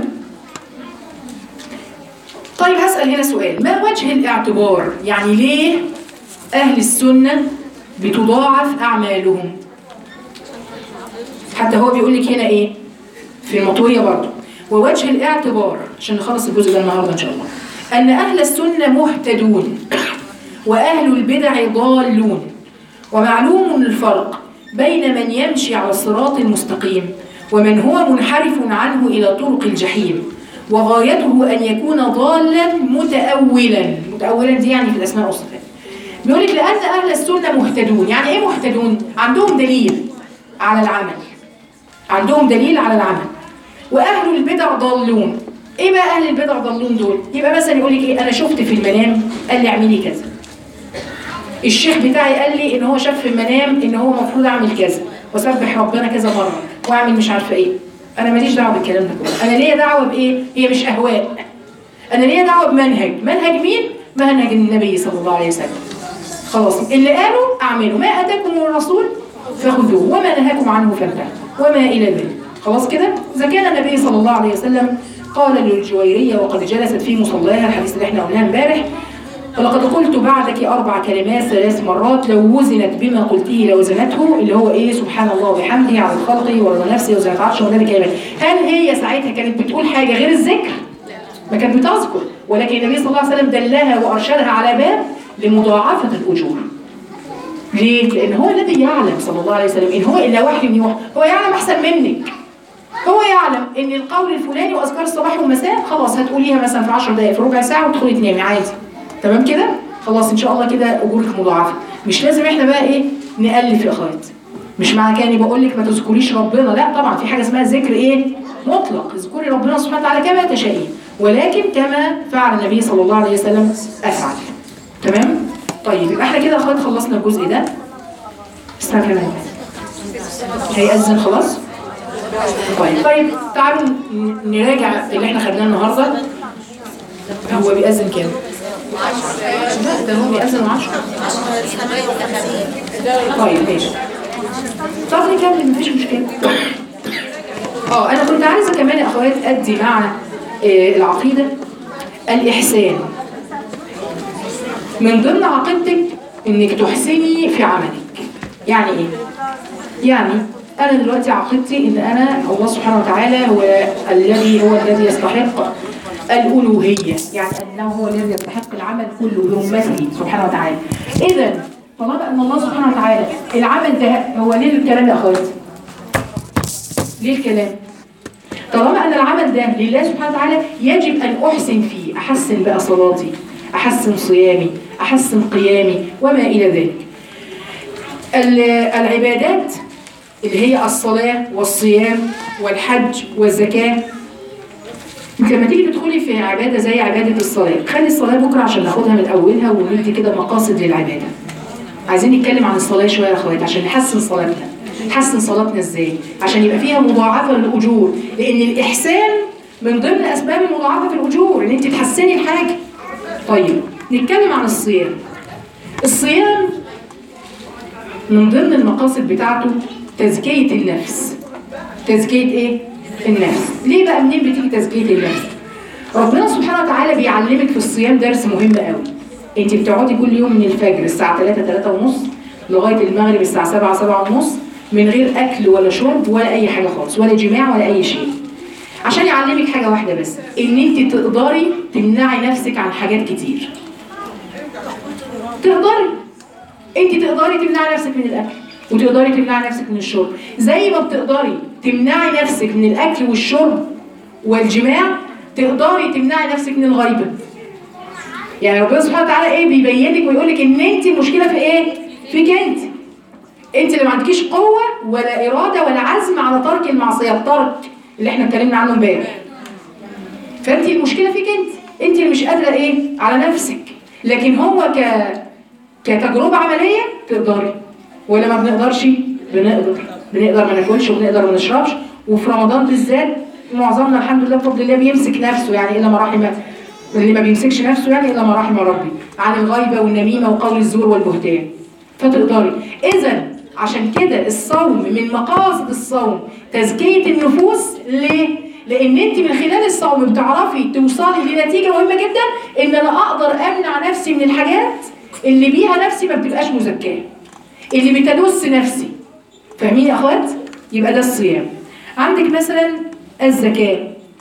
طيب، هسأل هنا سؤال: ما وجه الاعتبار؟ يعني ليه اهل السنه بتضاعف اعمالهم؟ حتى هو بيقول لك هنا ايه في المطويه برضه: ووجه الاعتبار، عشان نخلص الجزء ده النهارده ان شاء الله، ان اهل السنه مهتدون واهل البدع ضالون، ومعلوم الفرق بين من يمشي على الصراط المستقيم ومن هو منحرف عنه الى طرق الجحيم، وغايته ان يكون ضالا متأولا دي يعني في الاسماء والصفات. بيقول لك لان اهل السنه مهتدون. يعني ايه مهتدون؟ عندهم دليل على العمل، عندهم دليل على العمل. واهل البدع ضالون. ايه بقى اهل البدع ضالون دول؟ يبقى مثلا يقول لك ايه، انا شفت في المنام قال لي اعملي كذا، الشيخ بتاعي قال لي ان هو شاف في المنام ان هو المفروض اعمل كذا واسبح ربنا كذا مره واعمل مش عارفه ايه. انا ماليش دعوه بالكلام ده كله، انا ليا دعوه بايه؟ هي مش اهواء، انا ليا دعوه بمنهج. منهج مين؟ منهج النبي صلى الله عليه وسلم. خلاص، اللي قالوا اعملوا، ما اتاكم الرسول فخذوه وما نهاكم عنه فانتهوا وما الى ذلك. خلاص كده؟ إذا كان النبي صلى الله عليه وسلم قال للجويرية وقد جلست في مصلاها، الحديث اللي احنا قلناه امبارح، ولقد قلت بعدك 4 كلمات 3 مرات لو وزنت بما قلته لوزنته، اللي هو ايه؟ سبحان الله وبحمده عدد خلقه ورضا نفسه وزنة عرشه ومداد كلمات. هل هي ساعتها كانت بتقول حاجة غير الذكر؟ ما كانت بتذكر، ولكن النبي صلى الله عليه وسلم دلها وأرشدها على باب لمضاعفة الأجور. ليه؟ لأن هو الذي يعلم صلى الله عليه وسلم، إن هو إلا وحي يوحى، هو يعلم أحسن منك. هو يعلم إن القول الفلاني وأذكار الصباح والمساء خلاص هتقوليها مثلا في 10 دقائق في ربع ساعة وتدخلي تنامي عادي. تمام كده؟ خلاص إن شاء الله كده أجورك مضاعفة. مش لازم إحنا بقى إيه؟ نألف يا أخوات. مش معنى كده إني بقول لك ما تذكريش ربنا، لا طبعا في حاجة اسمها ذكر إيه؟ مطلق، اذكري ربنا سبحانه وتعالى كما تشائين، ولكن كما فعل النبي صلى الله عليه وسلم أفعل. تمام؟ طيب يبقى احنا كده يا اخوات خلصنا الجزء ده. استنى كمان هيأذن خلاص؟ طيب تعالوا نراجع اللي احنا خدناه النهارده. هو بيأذن كام؟ لا ده هو بيأذن 10. طيب ماشي. طب نكمل مفيش مشكلة. انا كنت عايزة كمان يا اخوات ادي مع العقيدة الإحسان. من ضمن عقيدتك انك تحسني في عملك. يعني ايه؟ يعني انا دلوقتي عقيدتي ان انا الله سبحانه وتعالى هو الذي يستحق الالوهيه، يعني انه هو الذي يستحق العمل كله بأمته سبحانه وتعالى. اذا طالما ان الله سبحانه وتعالى العمل ده هو ليه الكلام يا اخواتي؟ ليه الكلام؟ طالما ان العمل ده لله سبحانه وتعالى يجب ان احسن فيه، احسن بقى صلاتي، احسن صيامي، احسن قيامي وما الى ذلك. العبادات اللي هي الصلاه والصيام والحج والزكاه، لما تيجي تدخلي في عباده زي عباده الصلاه، خلي الصلاه بكره عشان ناخدها من اولها وندي كده مقاصد للعباده. عايزين نتكلم عن الصلاه شويه يا اخوات عشان نحسن صلاتنا. نحسن صلاتنا ازاي؟ عشان يبقى فيها مضاعفه للاجور، لان الاحسان من ضمن اسباب المضاعفه في الاجور ان انت تحسني الحاجه. طيب نتكلم عن الصيام. الصيام من ضمن المقاصد بتاعته تزكيه النفس. تزكيه ايه؟ النفس. ليه بقى منين بتيجي تزكيه النفس؟ ربنا سبحانه وتعالى بيعلمك في الصيام درس مهم قوي. انت بتقعدي كل يوم من الفجر الساعه 3:30 لغايه المغرب الساعه 7:30 من غير اكل ولا شرب ولا اي حاجه خالص، ولا جماع ولا اي شيء، عشان يعلمك حاجه واحده بس، ان انت تقدري تمنعي نفسك عن حاجات كتير. تقدري تمنعي نفسك من الاكل، وتقدري تمنعي نفسك من الشرب، زي ما بتقدري تمنعي نفسك من الاكل والشرب والجماع، تقدري تمنعي نفسك من الغيبه. يعني ربنا سبحانه وتعالى ايه بيبين لك ويقول لك ان انت المشكله في ايه؟ فيك انت. انت اللي ما عندكيش قوه ولا اراده ولا عزم على ترك المعصيه، الترك اللي احنا اتكلمنا عنه امبارح. فانت المشكله فيك انت اللي مش قادره ايه؟ على نفسك. لكن هو كتجربه عمليه تقدري، ولا ما بنقدرش؟ بنقدر ما ناكلش وبنقدر ما نشربش، وفي رمضان بالذات معظمنا الحمد لله بفضل الله بيمسك نفسه، يعني الا ما رحم اللي ما بيمسكش نفسه يعني الا ما رحم ربي، عن الغيبه والنميمه وقول الزور والبهتان. فتقدري. اذا عشان كده الصوم من مقاصد الصوم تزكيه النفوس. ليه؟ لان انت من خلال الصوم بتعرفي توصلي لنتيجه مهمه جدا، ان انا اقدر امنع نفسي من الحاجات اللي بيها نفسي ما بتبقاش مزكاه، اللي بتدس نفسي. فاهمين يا اخوات؟ يبقى ده الصيام. عندك مثلا الزكاه.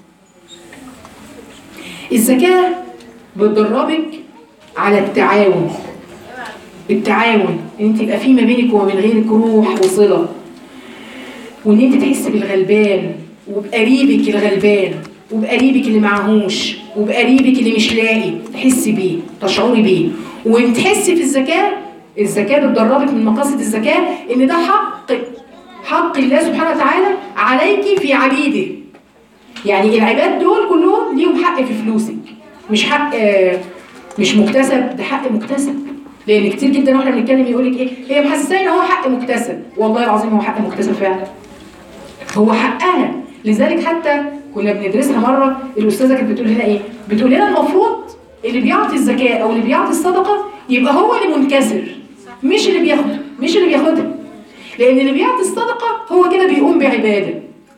الزكاه بتدربك على التعاون. التعاون ان انت يبقى في ما بينك وما بين غيرك روح وصله، وان انت تحسي بالغلبان وبقريبك الغلبان وبقريبك اللي معهوش وبقريبك اللي مش لاقي، تحسي بيه، تشعري بيه. وتحسي في الزكاه بتدربك من مقاصد الزكاه ان ده حق الله سبحانه وتعالى عليكي في عبيده. يعني العباد دول كلهم ليهم حق في فلوسك، مش حق مش مكتسب، ده حق مكتسب. لان كتير جدا واحنا بنتكلم يقول لك ايه؟ هي محسساني ان هو حق مكتسب. والله العظيم هو حق مكتسب فعلا، هو حقها. لذلك حتى كنا بندرسها مره، الاستاذه كانت بتقول لنا ايه؟ بتقول لنا المفروض اللي بيعطي الزكاه او اللي بيعطي الصدقه يبقى هو اللي منكسر، مش اللي بياخدها. لان اللي بيعطي الصدقه هو كده بيقوم بعباده،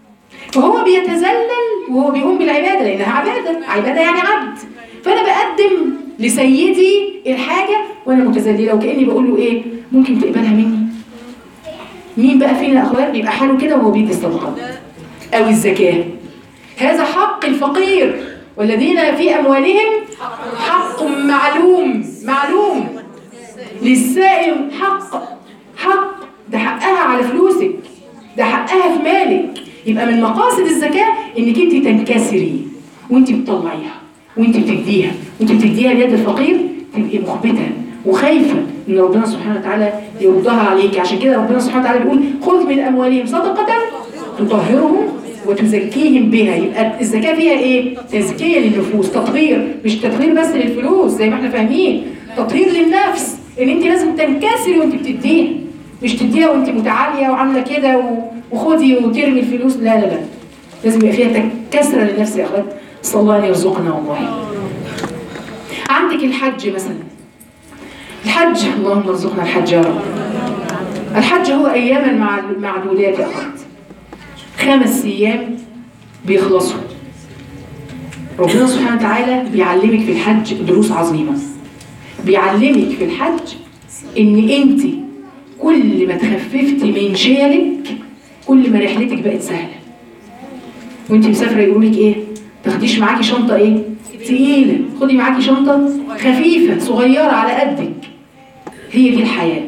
فهو بيتذلل وهو بيقوم بالعباده لانها عباده، عباده يعني عبد. فانا بقدم لسيدي الحاجه وانا متذلله، وكاني بقول له ايه؟ ممكن تقبلها مني؟ مين بقى فينا اخوات بيبقى حاله كده وهو بيدي الصدقه او الزكاه؟ هذا حق الفقير، والذين في اموالهم حق معلوم للسائل. حق ده حقها على فلوسك، ده حقها في مالك. يبقى من مقاصد الزكاه انك انت تنكسري وانت بتطلعيها وانت بتديها، وانت بتديها ليد الفقير تبقي مخبته وخايفه ان ربنا سبحانه وتعالى يردها عليك. عشان كده ربنا سبحانه وتعالى بيقول خذ من اموالهم صدقه تطهرهم وتزكيهم بها. يبقى الزكاه فيها ايه؟ تزكيه للنفوس، تطهير، مش تطهير بس للفلوس زي ما احنا فاهمين، تطهير للنفس، ان انت لازم تنكسري وانت بتديها، مش تديها وانت متعاليه وعامله كده وخدي وترمي الفلوس. لا، لازم يبقى فيها كسره للنفس يا اخوات. صلى الله عليه يرزقنا والله. عندك الحج مثلا، الحج، اللهم ارزقنا الحج يا رب. الحج هو اياما معدودات يا اخوات، 5 أيام بيخلصوا. ربنا سبحانه وتعالى بيعلمك في الحج دروس عظيمه. بيعلمك في الحج ان انت كل ما تخففتي من شيلك كل ما رحلتك بقت سهله. وانت مسافره يقولوا لك ايه؟ تاخديش معاكي شنطه ايه؟ تقيله، خدي معاكي شنطه خفيفه صغيره على قدك. هي دي الحياه.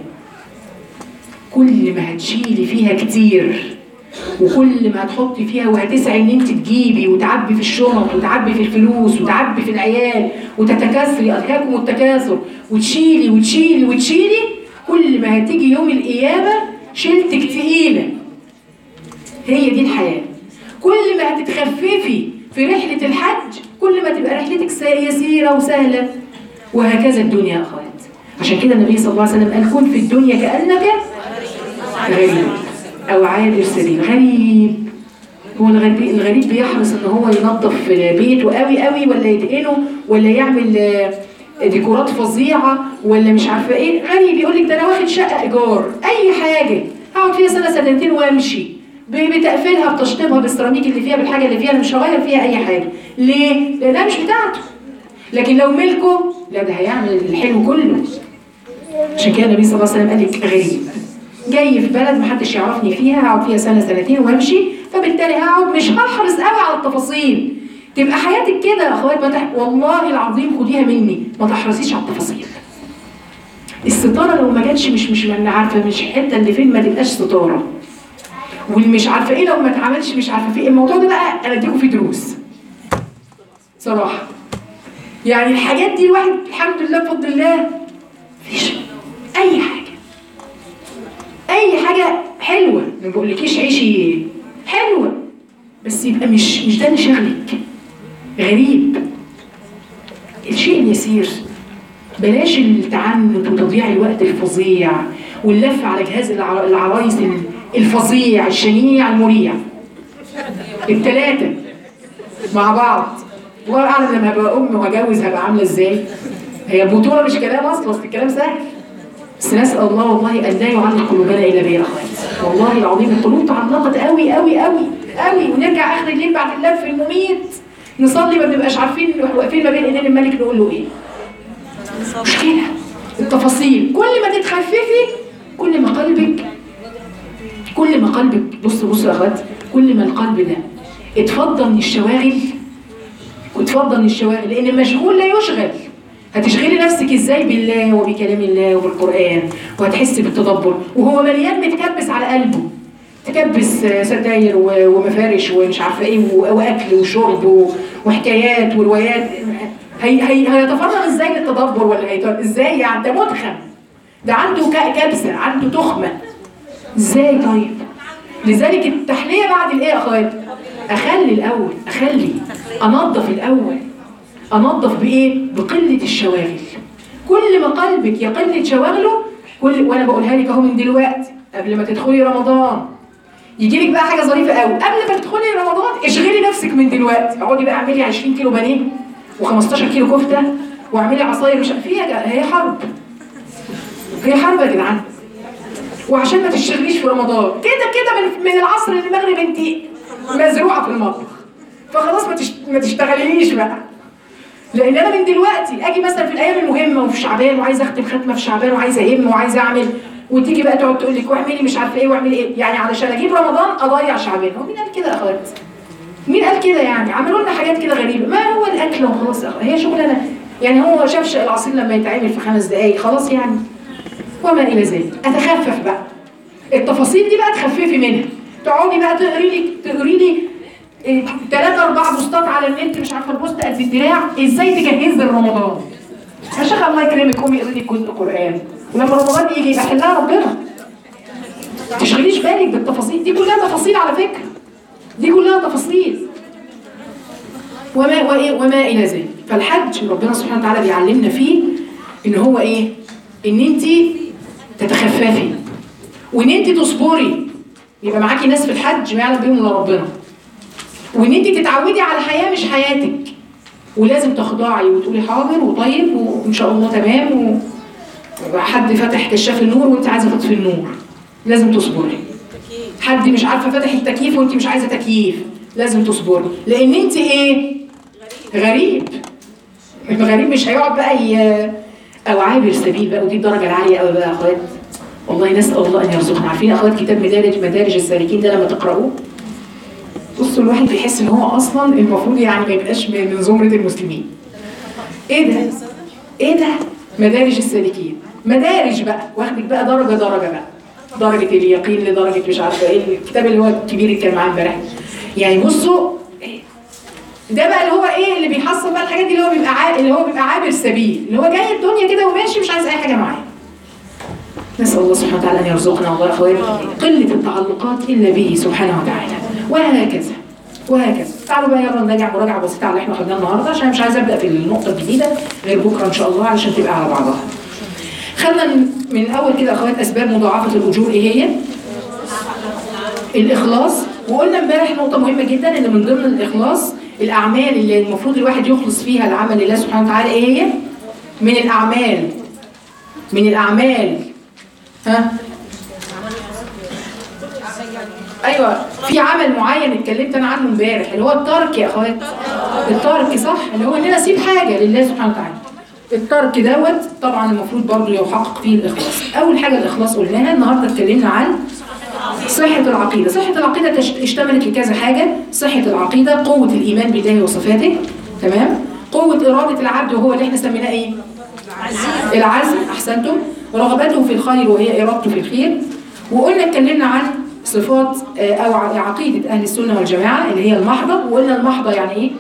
كل ما هتشيلي فيها كتير وكل ما هتحطي فيها وهتسعي ان انت تجيبي وتعبي في الشنط وتعبي في الفلوس وتعبي في العيال وتتكاثري، الهاكم التكاثر، وتشيلي، كل ما هتيجي يوم القيامه شيلتك تقيله. هي دي الحياه. كل ما هتتخففي في رحله الحج كل ما تبقى رحلتك يسيره وسهله. وهكذا الدنيا يا اخوات. عشان كده النبي صلى الله عليه وسلم قال كن في الدنيا كانك غريب او عابر سبيل. غريب، هو الغريب بيحرص ان هو ينظف بيته قوي ولا يدهنه ولا يعمل ديكورات فظيعه ولا مش عارفه ايه. غريب يقول لك ده انا واخد شقه ايجار، اي حاجه هقعد فيها سنه سنتين وامشي، بتقفلها بتشطيبها بالسيراميك اللي فيها بالحاجه اللي فيها، انا مش هغير فيها اي حاجه. ليه؟ لانها مش بتاعته. لكن لو ملكه لا، ده هيعمل الحلو كله. عشان كده النبي صلى الله عليه وسلم قال لك غريب، جاي في بلد محدش يعرفني فيها، هقعد فيها سنه سنتين وامشي، فبالتالي هقعد مش هحرص قوي على التفاصيل. تبقى حياتك كده يا اخوات. والله العظيم خديها مني، ما تحرصيش على التفاصيل. الستاره لو ما جاتش مش انا عارفه مش الحته اللي فين ما تبقاش ستاره، واللي مش عارفه ايه لو ما اتعملش مش عارفه في الموضوع ده بقى انا اديكم فيه دروس صراحه. يعني الحاجات دي الواحد الحمد لله بفضل الله مفيش اي حاجه حلوه، ما بقولكيش عيشي حلوه بس يبقى مش ده اللي شغلك. غريب، الشيء اليسير، بلاش التعنت وتضييع الوقت الفظيع واللف على جهاز العرايس الفظيع الشنيع المريع، ال3 مع بعض. الله اعلم لما هبقى ام وهجوز هبقى عامله ازاي. هي البطوله مش كلام اصل الكلام سهل، بس نسال الله والله ان لا يعلق قلوبنا الا بها. والله العظيم القلوب تعلقت قوي قوي قوي قوي، ونرجع اخر الليل بعد اللف المميت نصلي ما بنبقاش عارفين واقفين ما بين ايدين الملك نقول له ايه. مشكله التفاصيل. كل ما تتخففي كل ما قلبك بصوا يا اخوات، كل ما القلب ده اتفضل من الشواغل، لان المشغول لا يشغل. هتشغلي نفسك ازاي بالله وبكلام الله وبالقرآن، وهتحسي بالتدبر وهو مليان متكبس على قلبه، تكبس ستاير ومفارش ومش عارفه ايه واكل وشرب وحكايات وروايات. هيتفرغ ازاي للتدبر ولا ازاي؟ يعني ده مدخن، ده عنده كبسه، عنده تخمه، ازاي طيب؟ لذلك التحليه بعد الايه يا اخوات؟ اخلي انظف بايه؟ بقله الشواغل. كل ما قلبك يقل شواغله وانا بقولها لك اهو من دلوقتي قبل ما تدخلي رمضان، يجي لك بقى حاجه ظريفه قوي. قبل ما تدخلي رمضان اشغلي نفسك من دلوقتي، اقعدي بقى اعملي 20 كيلو بانيه و15 كيلو كفته واعملي عصاير. مش فيها، هي حرب يا جدعان. وعشان ما تشتغليش في رمضان كده من العصر للمغرب انت مزروعه في المطبخ، فخلاص ما تشتغلينيش بقى. لان انا من دلوقتي اجي مثلا في الايام المهمه وفي شعبان وعايزه اختم ختمه في شعبان وعايزه اهم وعايزه اعمل، وتيجي بقى تقعد تقول لك واعملي مش عارفه ايه واعملي ايه، يعني علشان اجيب رمضان اضيع شعبان. هو مين قال كده يا اخوات؟ مين قال كده؟ يعني عملوا لنا حاجات كده غريبه، ما هو الاكل وخلاص هي شغلانه. يعني هو شاف العصير لما يتعمل في 5 دقائق خلاص يعني، وما الى ذلك. اتخفف بقى التفاصيل دي بقى، تخففي منها، تقعدي بقى تقري لي 3 4 بوستات على النت، مش عارفه البوست قد الدراع، ازاي تجهزي لرمضان. يا شيخ الله يكرمك قومي اقري لك جزء قران، ولما رمضان يجي يبقى حلها ربنا. ما تشغليش بالك بالتفاصيل دي كلها، تفاصيل على فكره، دي كلها تفاصيل. وما الى ذلك. فالحج ربنا سبحانه وتعالى بيعلمنا فيه ان هو ايه؟ ان انت تتخففي، وان انت تصبري، يبقى معاكي ناس في الحج ما يعلم بيهم الا ربنا، وان انت تتعودي على حياه مش حياتك، ولازم تخضعي وتقولي حاضر وطيب وان شاء الله تمام، وحد فتح كشاف النور وانت عايزه تطفي النور لازم تصبري. حد مش عارفه فتح التكييف وانت مش عايزه تكييف لازم تصبري، لان انت ايه؟ غريب. الغريب مش هيقعد بقى او عابر سبيل بقى، ودي الدرجه العاليه قوي بقى يا اخوات. والله نسال الله ان يرزقنا. عارفين يا اخوات كتاب مدارج السالكين ده لما تقرأوه بصوا الواحد بيحس ان هو اصلا المفروض يعني ما يبقاش من زمره المسلمين. ايه ده؟ ايه ده؟ مدارج السالكين، مدارج بقى، واخدك بقى درجه بقى، درجه اليقين لدرجه مش عارفه ايه، الكتاب اللي هو الكبير اللي كان معاه امبارح. يعني بصوا ده بقى اللي هو ايه اللي بيحصل بقى الحاجات دي، اللي هو بيبقى عابر سبيل، اللي هو جاي الدنيا كده وماشي مش عايز اي حاجه معاه. نسال الله سبحانه وتعالى ان يرزقنا والله يا اخواتي قله التعلقات الا به سبحانه وتعالى، وهكذا. تعالوا بقى يلا نراجع مراجعه بسيطه على اللي احنا خدناه النهارده، عشان مش عايزه ابدا في النقطه الجديده غير بكره ان شاء الله علشان تبقى على بعضها. خدنا من الاول كده اخوات اسباب مضاعفه الاجور ايه هي؟ الاخلاص. وقلنا امبارح نقطه مهمه جدا ان من ضمن الاخلاص الاعمال اللي المفروض الواحد يخلص فيها العمل لله سبحانه وتعالى ايه هي؟ من الاعمال ها؟ ايوه، في عمل معين اتكلمت انا عنه امبارح اللي هو الترك يا اخوات. الترك صح، اللي هو ان انا اسيب حاجه لله سبحانه وتعالى. الترك دوت طبعا المفروض برضه يحقق فيه الاخلاص. اول حاجه الاخلاص قلناها النهارده، اتكلمنا عن صحه العقيده. صحه العقيده اشتملت لكذا حاجه. صحه العقيده قوه الايمان بالله وصفاته، تمام؟ قوه اراده العبد وهو اللي احنا سميناه ايه؟ العزم. احسنتم. رغبته في الخير وهي ارادته في الخير. وقلنا اتكلمنا عن صفات او عقيده اهل السنه والجماعه اللي هي المحضه. وقلنا المحضه يعني ايه؟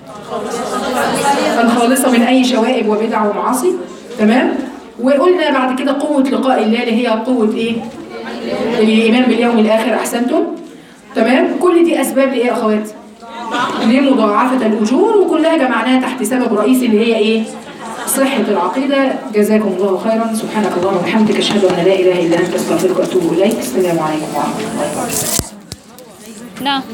الخالصه من اي شوائب وبدع ومعاصي، تمام؟ وقلنا بعد كده قوه لقاء الله اللي هي قوه ايه؟ الايمان باليوم الاخر. احسنتم، تمام؟ كل دي اسباب لايه يا اخوات؟ لمضاعفه الاجور، وكلها جمعناها تحت سبب رئيسي اللي هي ايه؟ صحة العقيدة. جزاكم الله خيرا. سبحانك اللهم وبحمدك أشهد أن لا إله إلا أنت أستغفرك وأتوب إليك. السلام عليكم ورحمة الله وبركاته.